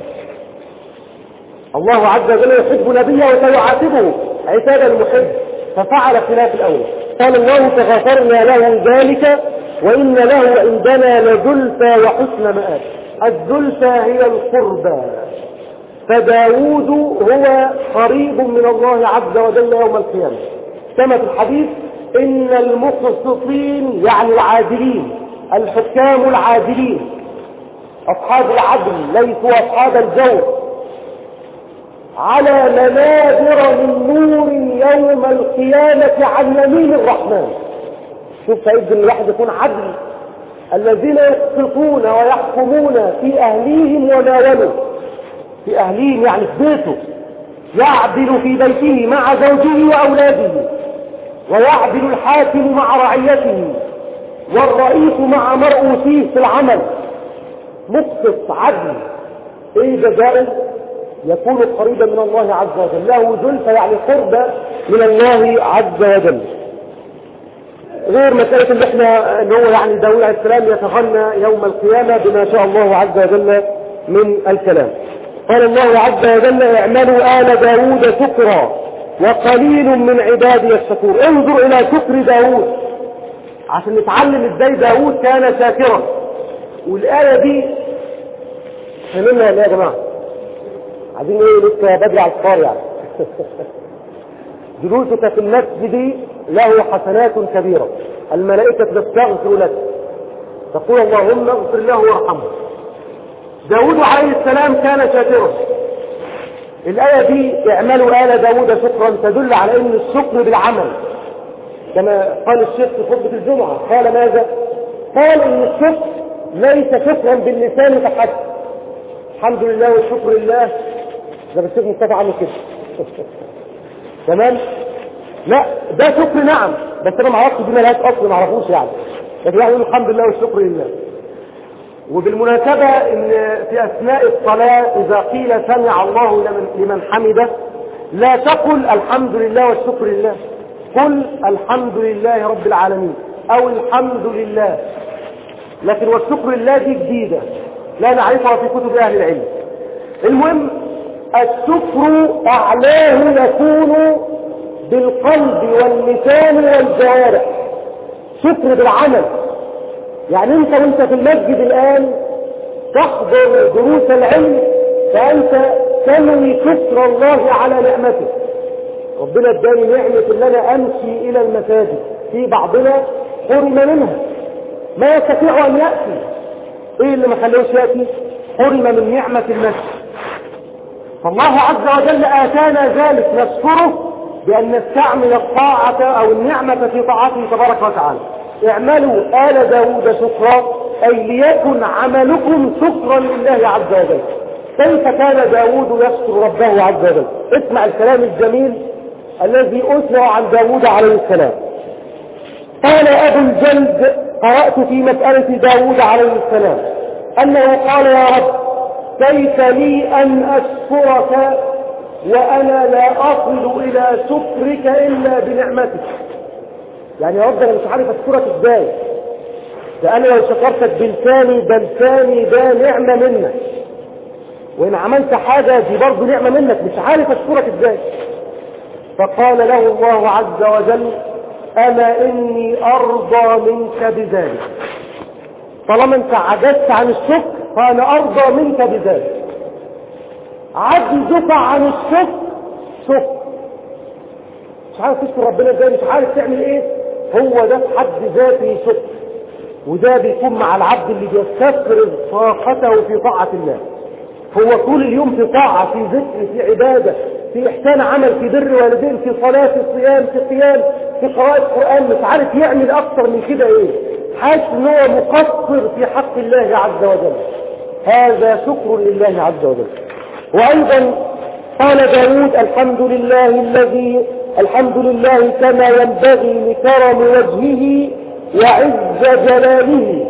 الله عز وجل يحب نبيه وسيعاتبه عتابا محب، ففعل خلاف الأول. قال الله فغفرنا له ذلك وإن له عندنا لزلفى وحسن مآب. الزلفى هي القربى، فداود هو قريب من الله عز وجل يوم القيامة، كما في الحديث إن المقسطين يعني العادلين، الحكام العادلين أصحاب العدل ليسوا أصحاب الجور، على منابر من نور يوم القيامة عن يمين الرحمن. شوف سيد الواحد يكون عدل، الذين يقسطون ويحكمون في أهليهم وناولوا، في أهليهم يعني في بيته، يعدل في بيته مع زوجه وأولاده، ويعدل الحاكم مع رعيته، والرئيس مع مرؤوسيه في العمل. مقسط عدل، ايه جزاؤه؟ يكون قريبا من الله عز وجل، له زلفى يعني قربة من الله عز وجل. غير مسألة اللي احنا ان هو يعني داود عليه السلام يتغنى يوم القيامة بما شاء الله عز وجل من الكلام. قال الله عز وجل اعملوا آل داود شكرا وقليل من عبادي الشكور. انظر الى شكر داود عشان نتعلم ازاي داود كان شاكرا. والآية دي فهمنا يا جماعة، عايزين ايه لسه بدري على الصار يعني. جلوسك في المسجد له حسنات كبيرة، الملائكة تستغفر لك، تقول اللهم اغفر له وارحمه. داود عليه السلام كان شاكرا. الآية دي اعملوا آل داود شكرا تدل على ان الشكر بالعمل، كما قال الشيخ في خطبة الجمعة. قال ماذا؟ قال ان الشكر ليس شكرا باللسان فحسب، الحمد لله والشكر لله زي ما الشيخ مصطفى عمل كده تمام؟ لا، ده شكر نعم، بس انا ما اعرفش دي مالهاش اصل، ما اعرفوش يعني، لكن يعني يقول الحمد لله والشكر لله. وبالمناسبة ان في اثناء الصلاة اذا قيل سمع الله لمن, لمن حمده لا تقل الحمد لله والشكر لله، قل الحمد لله رب العالمين او الحمد لله. لكن والشكر لله دي جديدة لا نعرفها في كتب اهل العلم. المهم الشكر اعلاه يكون بالقلب واللسان والجوارح، شكر بالعمل. يعني انت وانت في المسجد الان تحضر دروس العلم فانت تنوي شكر الله على نعمته. ربنا اداني نعمة ان انا امشي الى المساجد، في بعضنا حرم منها ما يستطيع ان يأتي. ايه اللي ما خلوش يأتي؟ حرم من نعمة المسجد. فالله عز وجل اتانا ذلك نشكره بأن نستعمل الطاعة أو النعمة في طاعته تبارك وتعالى. اعملوا آل داود شكرا، أي ليكن عملكم شكرا لله عز وجل. كيف كان داود يشكر ربه عز وجل؟ اسمع الكلام الجميل الذي أثنى عن داود عليه السلام. قال أبو الجلد: قرأت في مسألة داود عليه السلام أنه قال: يا رب كيف لي أن أشكرك وأنا لا أصل إلى شكرك إلا بنعمتك. يعني يا رب أنا مش عارف أشكرك إزاي، ده أنا لو شكرتك بلساني ده لساني ده نعمة منك، وإن عملت حاجة دي برضه نعمة منك، مش عارف أشكرك إزاي. فقال له الله عز وجل: أما إني أرضى منك بذلك. طالما أنت عجزت عن الشكر فأنا أرضى منك بذلك. عجزك عن الشكر شكر، مش عارف تشكر ربنا ازاي، مش عارف تعمل ايه، هو ده في حد ذاته شكر. وده بيكون مع العبد اللي بيستفرغ طاقته في طاعة الله. هو طول اليوم في طاعة، في ذكر، في عبادة، في إحسان عمل، في بر والدين، في صلاة، في صيام، في قيام، في قراءة قرآن، مش عارف يعمل أكثر من كده ايه، حاسس ان هو مقصر في حق الله عز وجل. هذا شكر لله عز وجل. وأيضا قال داود: الحمد لله الذي الحمد لله كما ينبغي لكرم وجهه وعز جلاله.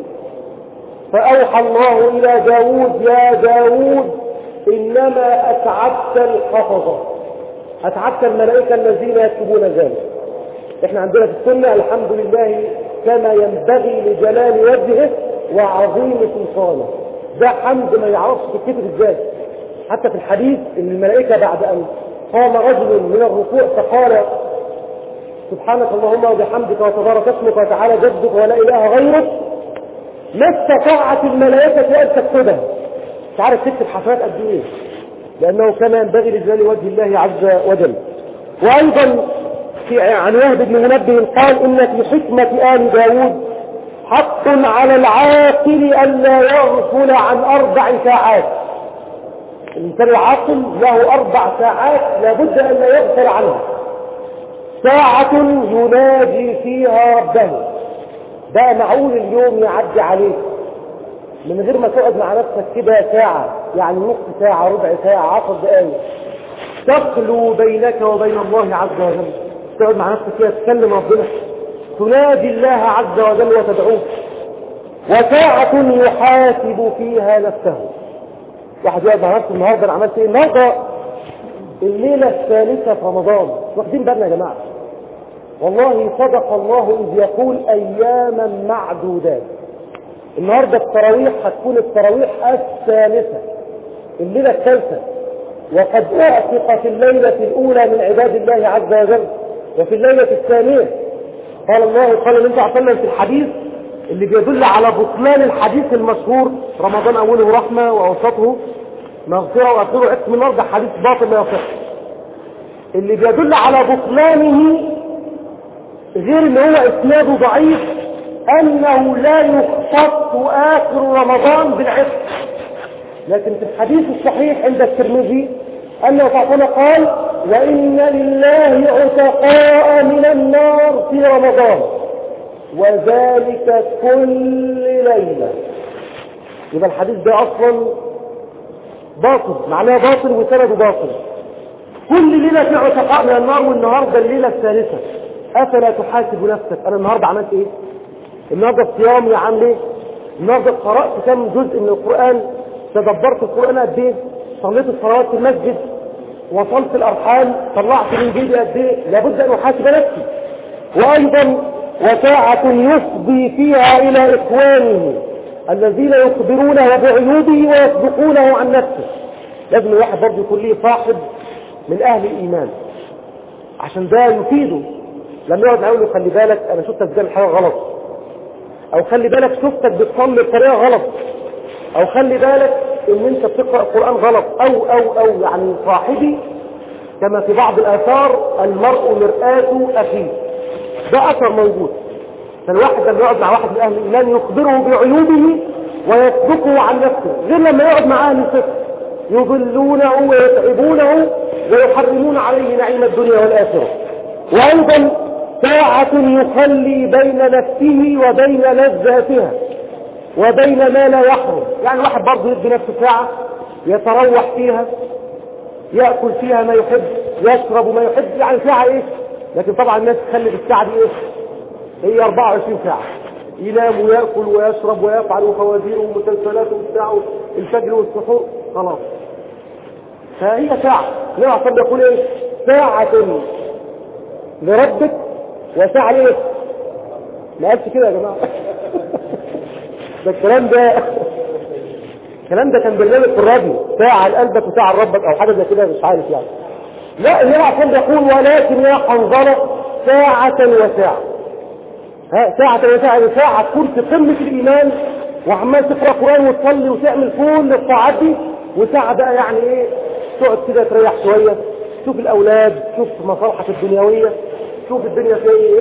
فأوحى الله إلى داود: يا داود إنما أتعبت الحفظة، أتعبت الملائكة الذين يكتبون ذلك. احنا عندنا في السنة الحمد لله كما ينبغي لجلال وجهه وعظيم سلطانه. ده حمد ما يعرفش تكتب ازاي. حتى في الحديث ان الملائكة بعد ان قام رجل من الركوع فقال: سبحانك اللهم وبحمدك وتبارك اسمك وتعالى جدك ولا اله غيرك، ما استطاعت الملائكة ان تكتبها. مش عارف تكتب حسنات قد ايه، لانه كان ينبغي لجلال وجه الله عز وجل. وايضا في عن وهب بن منبه قال: ان في حكمة آل داود حق على العاقل الا يغفل عن اربع ساعات. الإنسان العاقل له أربع ساعات لابد أن لا يغفل عنها. ساعة يناجي فيها ربه، ده معقول اليوم يعدي عليك من غير ما تقعد مع نفسك كده ساعة، يعني نص ساعة، ربع ساعة، عشر دقائق تخلو بينك وبين الله عز وجل، تقعد مع نفسك كده تكلم ربنا، تنادي الله عز وجل وتدعوه. وساعة يحاسب فيها نفسه. واحد يقعد مع نفسه: النهارده انا عملت ايه؟ النهارده الليله الثالثه في رمضان، واخدين بالنا يا جماعه؟ والله صدق الله اذ يقول اياما معدودات. النهارده التراويح هتكون التراويح الثالثه، الليله الثالثه، وقد اعتق في الليله الاولى من عباد الله عز وجل، وفي الليله الثانيه قال الله قال النبي صلى الله عليه وسلم في الحديث اللي بيدل على بطلان الحديث المشهور: رمضان اوله رحمه واوسطه مغفره واخره عتق من النار. ده حديث باطل لا يصح. اللي بيدل على بطلانه غير ان هو اسناده ضعيف انه لا يختص اخر رمضان بالعتق. لكن في الحديث الصحيح عند الترمذي أنه تعالى قال وإن لله عتقاء من النار في رمضان وذلك كل ليلة. يبقى الحديث ده أصلا باطل، معناه باطل وسنده باطل. كل ليلة في عتقاء من النار، والنهاردة الليلة الثالثة. أفلا تحاسب نفسك أنا النهاردة عملت إيه؟ النهاردة الصيام يا عم ليه؟ النهاردة قرأت كم جزء من القرآن؟ تدبرت القرآن قد إيه؟ صليت الصلوات في المسجد؟ وصلت الأرحام؟ طلعت من جيبي قد إيه؟ لابد أن أحاسب نفسي. وأيضا وساعة يفضي فيها إلى إخوانه الذين يخبرونه بعيوبه ويصدقونه عن نفسه. لازم الواحد برضه يكون ليه صاحب من أهل الإيمان عشان ده يفيده. لما يقعد يقول له خلي بالك أنا شفتك بتعمل حاجة غلط، أو خلي بالك شفتك بتصلي بطريقة غلط، أو خلي بالك إن أنت بتقرأ القرآن غلط، أو أو أو يعني صاحبي كما في بعض الآثار المرء مرآة أخيه. ده أثر موجود. فالواحد لما يقعد مع واحد من أهل الإيمان يخبره بعيوبه ويصدقه عن نفسه، غير لما يقعد مع أهل الفقه يضلونه ويتعبونه ويحرمون عليه نعيم الدنيا والآخرة. وأيضا ساعة يخلي بين نفسه وبين لذاتها وبين ما لا يحرم. يعني الواحد برضه يدي نفسه ساعة يتروح فيها، يأكل فيها ما يحب، يشرب ما يحب، يعني ساعة إيه؟ لكن طبعا الناس تخلي بالساعة دي إيه؟ هي أربعة وعشرين ساعة، ينام ويأكل ويشرب ويفعل وفوازير ومسلسلات وبتاع الفجر والسحور خلاص. فهي ساعة. ليه عصام يقول إيه؟ ساعة لربك وساعة ليه؟ ما قالش كده يا جماعة. ده الكلام ده الكلام ده كان برنامج في الراديو، ساعة لقلبك وساعة لربك أو حاجة زي كده مش عارف يعني. لا هنا عشان يقول ولكن يا حنظلة ساعة وساعة. ها ساعة وساعة، ساعة تكون في قمة الإيمان وعمال تقرأ قرآن وتصلي وتعمل كل الطاعات دي، وساعة بقى يعني إيه تقعد كده تريح شوية، تشوف الأولاد، تشوف مصالحك الدنيوية، تشوف الدنيا فيها إيه.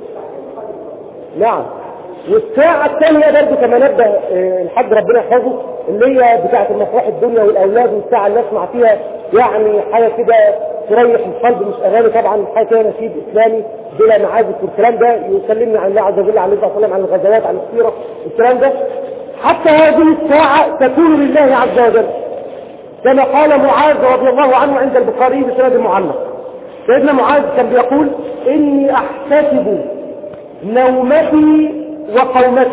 نعم. والساعة الثانية برضه كما نبه الحاج ربنا يحفظه اللي هي بتاعة المصالح الدنيا والأولاد، والساعة اللي نسمع فيها يعني حاجة كده تريح القلب، مش أغاني طبعا، حاجة كده نشيد إسلامي بلا معازف، والكلام ده يكلمنا عن الله عز وجل، عن النبي صلى الله عليه وسلم، عن الغزوات، عن السيرة، الكلام ده. حتى هذه الساعة تكون لله عز وجل كما قال معاذ رضي الله عنه عند البخاري بسند المعلق. سيدنا معاذ كان بيقول إني أحتسب نومتي وقومتي.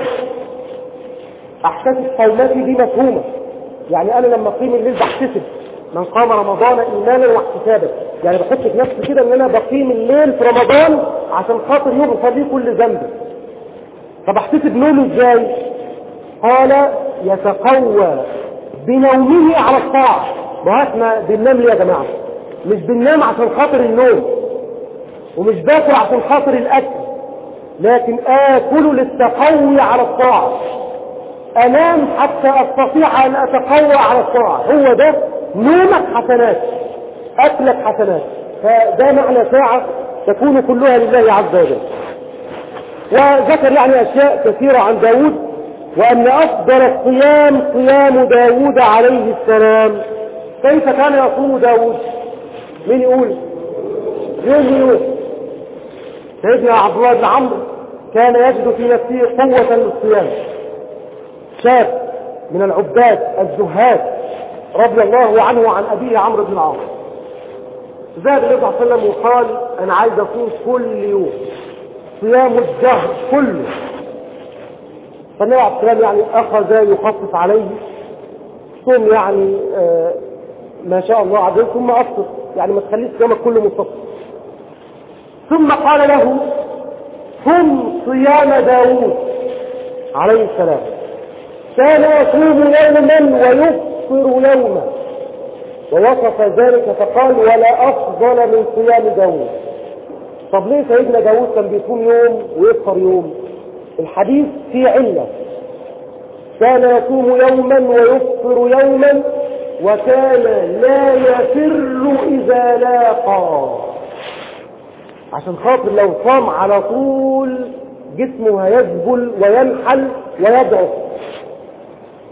أحتسب قومتي دي مفهومة، يعني أنا لما أقيم الليل بحتسب من قام رمضان إيمانا واحتسابا، يعني بحط في نفسي كده إن أنا بقيم الليل في رمضان عشان خاطر يغفر لي كل ذنب. طب أحتسب نومه إزاي؟ قال يتقوى بنومه على الطاعة. وهاتنا بننام ليه يا جماعة؟ مش بننام عشان خاطر النوم، ومش باكل عشان خاطر الأكل، لكن آكل للتقوي على الطاعة. أنام حتى أستطيع أن أتقوى على الطاعة. هو ده نومك حسنات، أكلك حسنات. فده معنى ساعة تكون كلها لله عز وجل. وذكر يعني أشياء كثيرة عن داود، وأن أفضل الصيام صيام داود عليه السلام. كيف كان يصوم داود؟ مين يقول؟ يوم يوم. سيدنا عبد الله بن عمرو كان يجد في نفسه قوة للصيام. شاب من العباد الزهاد رضي الله عنه وعن أبيه عمرو بن العاص، ذهب النبي صلى الله عليه وسلم وقال أنا عايز أصوم كل يوم صيام الدهر كله. فالنبي عليه السلام يعني أخذ يخفف عليه، صوم يعني آه ما شاء الله عز ثم أفطر، يعني ما تخليش صيامك كله متصل. ثم قال له صم صيام داود عليه السلام، كان يصوم يوما ويفطر يوما، ووصف ذلك فقال ولا أفضل من صيام داود. طب ليه سيدنا داود كان بيصوم يوم ويفطر يوم؟ الحديث فيه علة. كان يصوم يوما ويفطر يوما، وكان لا يفر إذا لاقى، عشان خاطر لو صام على طول جسمه هيذبل وينحل ويضعف.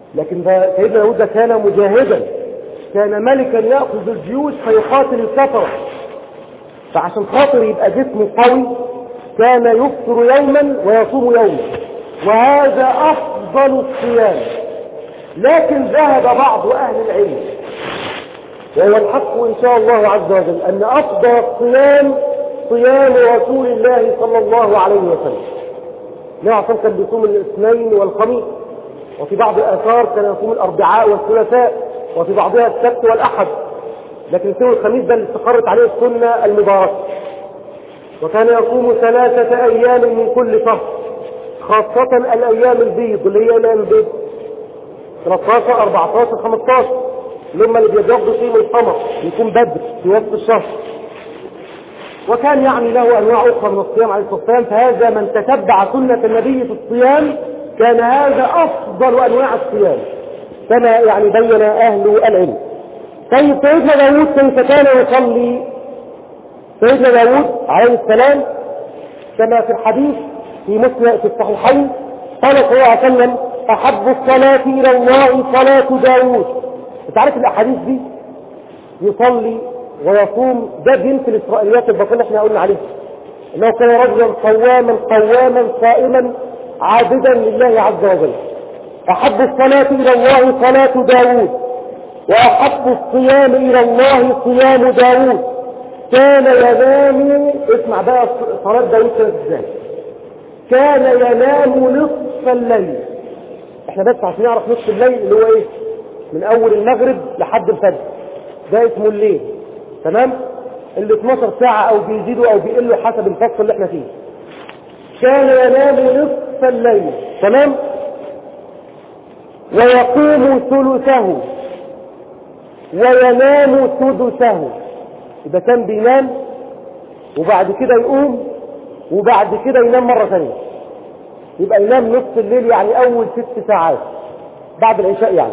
لكن سيدنا داود كان مجاهدا، كان ملكا يأخذ الجيوش فيقاتل الكفرة، فعشان خاطر يبقى جسمه قوي كان يفطر يوما ويصوم يوما، وهذا أفضل الصيام. لكن ذهب بعض أهل العلم، وهو الحق إن شاء الله عز وجل، أن أفضل الصيام صيام رسول الله صلى الله عليه وسلم. نعم كان بيصوم الاثنين والخميس، وفي بعض الآثار كان يصوم الأربعاء والثلاثاء، وفي بعضها السبت والأحد، لكن يصوم الخميس ده اللي استقرت عليه السنة المباركة. وكان يصوم ثلاثة أيام من كل شهر، خاصة الأيام البيض اللي هي الأيام البيض ثلاثة عشر أربعة عشر خمسة عشر، لما اللي بياخدوا فيهم القمر يكون بدر في وسط الشهر. وكان يعني له أنواع أخرى من الصيام عليه الصلاة والسلام، فهذا من تتبع سنة النبي في الصيام كان هذا أفضل أنواع الصيام كما يعني بين أهل العلم. طيب سيدنا داود كيف كان يصلي؟ سيدنا داود عليه السلام كما في الحديث في مسلم في الصحيحين قال صلى الله عليه وسلم: أحب الصلاة إلى الله صلاة داود. انت عارف الأحاديث دي يصلي ويصوم، ده جنس الإسرائيليات الباطلة اللي احنا قلنا عليه، انه كان رجلا قواما قواما صائما عابدا لله عز وجل. أحب الصلاة إلى الله صلاة داود، وأحب الصيام إلى الله صيام داود. كان ينام، اسمع بقى صلاة داود كانت ازاي، كان ينام نصف الليل. احنا بس عشان نعرف نصف الليل اللي هو ايه، من اول المغرب لحد الفجر، ده اسمه الليل، تمام؟ اللي اثناشر ساعة او بيزيدوا او بيقلوا حسب الفصل اللي احنا فيه. كان ينام نصف الليل، تمام؟ ويقوم ثلثه وينام سدسه. يبقى كان بينام وبعد كده يقوم وبعد كده ينام مرة ثانية، يبقى ينام نصف الليل يعني اول ست ساعات بعد العشاء يعني.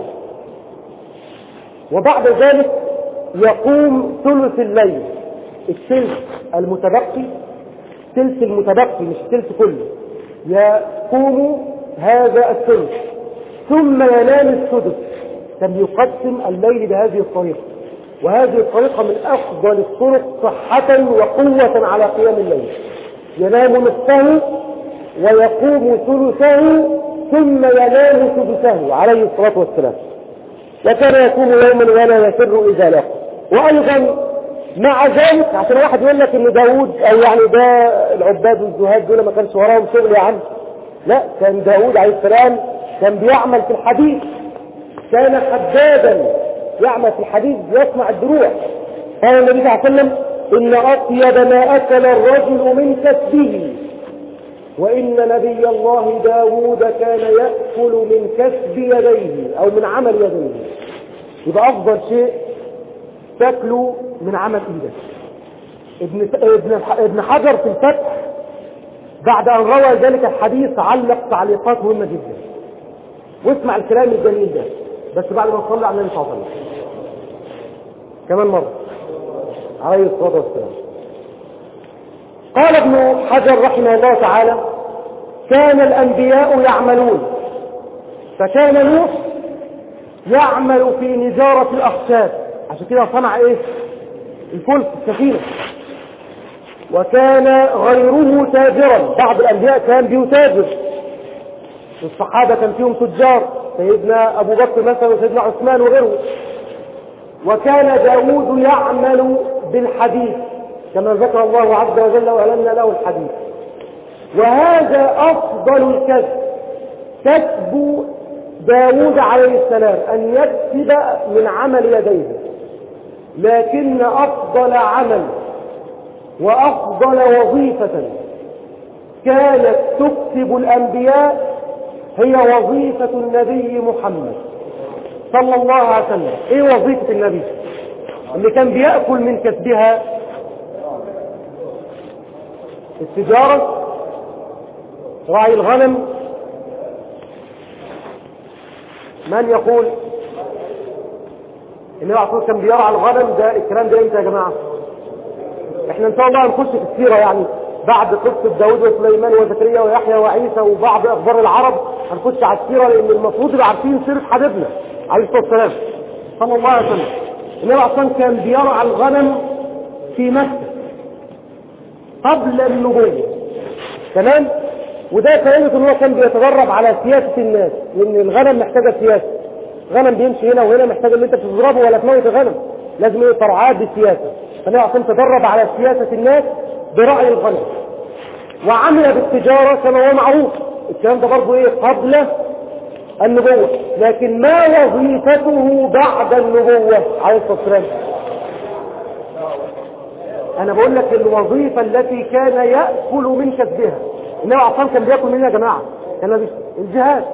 وبعد ذلك يقوم ثلث الليل، الثلث المتبقي، الثلث المتبقي مش الثلث كله، يقوم هذا الثلث ثم ينام السدس. كان يقسم الليل بهذه الطريقة، وهذه الطريقة من أفضل الطرق صحة وقوة على قيام الليل. ينام نصفه ويقوم ثلثه ثم ينام سدسه عليه الصلاة والسلام. وكان يكون يوما ولا يسر إذا لاقى. وأيضا مع ذلك عشان واحد يقول لك إن داود أو يعني ده العباد والزهاد دول ما كانش وراهم شغل يا عم، لا، كان داود عليه السلام كان بيعمل في الحديد، كان حدادا يعمل في الحديد يصنع الدروع. قال النبي صلى الله عليه وسلم: إن أطيب ما أكل الرجل من كسبه، وإن نبي الله داود كان يأكل من كسب يديه أو من عمل يديه. يبقى أفضل شيء تأكله من عمل إيدك. ابن, ابن, ابن حجر في الفتح بعد أن روى ذلك الحديث علق تعليقات مهمة جدا، واسمع الكلام الجميل ده بس بعد ما نصلي على النبي صلى الله عليه وسلم كمان مرة عليه الصلاة والسلام. قال ابن حجر رحمه الله تعالى: كان الأنبياء يعملون، فكان نوح يعمل في نجارة الأخشاب، عشان كده صنع ايه الفلك السفينة. وكان غيره تاجرا، بعض الأنبياء كان بيتاجر، الصحابة كان فيهم تجار، سيدنا أبو بكر مثلا وسيدنا عثمان وغيره. وكان داود يعمل بالحديث كما ذكر الله عز وجل وألنا له الحديث. وهذا أفضل الكسب، كسب داود عليه السلام أن يكسب من عمل يديه. لكن أفضل عمل وأفضل وظيفة كانت تكسب الأنبياء هي وظيفة النبي محمد صلى الله عليه وسلم. ايه وظيفة النبي اللي كان بيأكل من كسبها؟ التجارة، راعي الغنم. من يقول النبي عليه الصلاة كان بيرعى الغنم؟ ده الكلام ده امتى يا جماعة؟ احنا ان شاء الله هنخش في السيرة يعني بعد قصة داود وسليمان وزكريا ويحيى وعيسى وبعض اخبار العرب، هنخش على السيرة لأن المفروض يبقى عارفين سيرة حبيبنا عليه الصلاة والسلام صلى الله عليه وسلم. النبي أصلا كان بيرعى الغنم في مكة قبل النبوة، تمام؟ وده كلمة ان هو كان بيتدرب على سياسة الناس، لأن الغنم محتاجة سياسة. غنم بيمشي هنا وهنا محتاج ان انت تضربه ولا تموت الغنم، لازم ايه ترعاه بسياسة. فالنبي عشان تدرب على سياسة الناس برعي الغنم، وعمل بالتجارة كما هو معروف. الكلام ده برضه ايه قبل النبوة، لكن ما وظيفته بعد النبوة عليه الصلاة والسلام؟ انا بقول لك الوظيفة التي كان يأكل من كسبها. النبي عصام كان بيأكل منها يا جماعة، كان الجهاد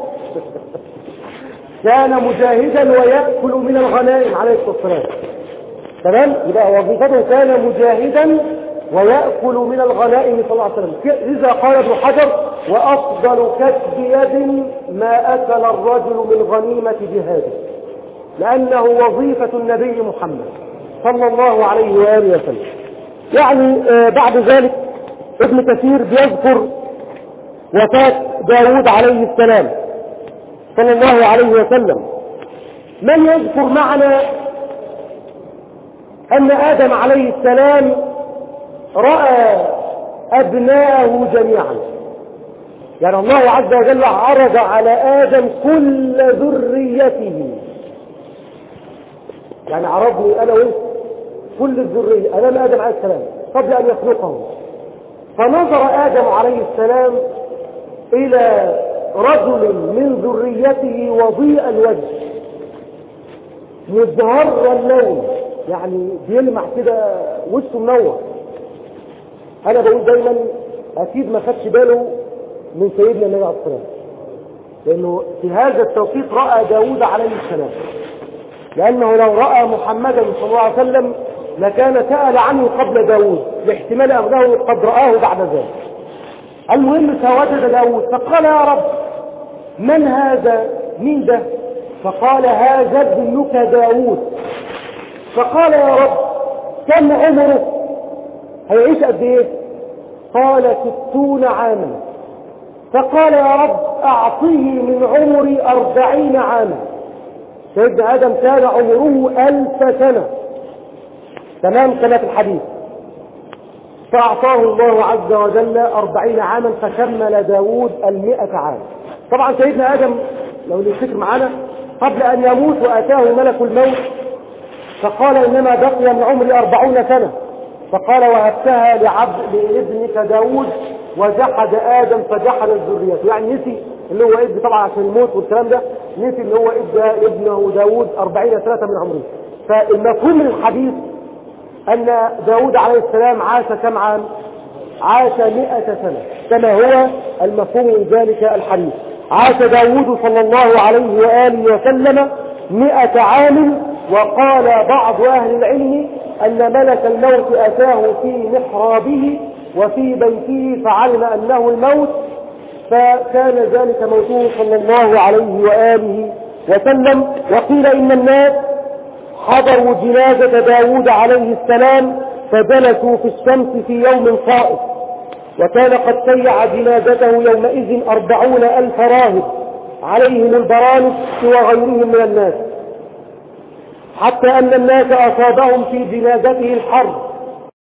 كان مجاهدا ويأكل من الغنائم عليه الصلاة والسلام، تمام؟ يبقى وظيفته كان مجاهدا ويأكل من الغنائم صلى الله عليه وسلم. إذا قال ابن حجر وأفضل كسب يد ما أكل الرجل من غنيمة جهاده، لأنه وظيفة النبي محمد صلى الله عليه وآله وسلم. يعني آه بعد ذلك ابن كثير بيذكر وفاة داود عليه السلام صلى الله عليه وسلم. من يذكر معنا أن آدم عليه السلام رأى أبناءه جميعا، يعني الله عز وجل عرض على آدم كل ذريته، يعني عرضني أنا وإنت كل الذرية أمام آدم عليه السلام قبل أن يخلقه. فنظر آدم عليه السلام إلى رجل من ذريته وضيء الوجه مزهر اللون، يعني بيلمع كده وشه منور. أنا بقول دايما أكيد ما خدش باله من سيدنا النبي عليه السلام، لأنه في هذا التوقيت رأى داود عليه السلام، لأنه لو رأى محمدا صلى الله عليه وسلم لكان سأل عنه قبل داود، لاحتمال أنه قد رآه بعد ذلك. المهم فوجد داود فقال يا رب من هذا؟ مين ده؟ فقال هذا ابنك داود. فقال يا رب كم عمره؟ هيعيش قد ايه؟ قال ستون عاما. فقال يا رب اعطيه من عمري أربعين عاما. سيدنا آدم كان عمره ألف سنة، تمام كما في الحديث. فأعطاه الله عز وجل أربعين عاما فكمل داود المئة عام. طبعا سيدنا آدم لو نفتكر معنا قبل أن يموت وأتاه ملك الموت فقال إنما بقي من عمري أربعون سنة، فقال وهبتها لعبد لابنك داود وجحد آدم فجحد الذرية، يعني نسي اللي هو ابن طبعا عشان الموت والكلام ده، نسي اللي هو ابن ابنه داود أربعين سنة من عمره. فالمفهوم من الحديث أن داود عليه السلام عاش كم عام؟ عاش مئة سنة كما هو المفهوم من ذلك الحديث. عاش داود صلى الله عليه وآله وسلم مئة عام. وقال بعض أهل العلم أن ملك الموت أتاه في محرابه وفي بيته فعلم أنه الموت، فكان ذلك موته صلى الله عليه وآله وسلم. وقيل إن الناس حضروا جنازة داود عليه السلام فجلسوا في الشمس في يوم صائف، وكان قد شيع جنازته يومئذ أربعون ألف راهب عليهم البرانس وغيرهم من الناس، حتى أن الناس أصابهم في جنازته الحر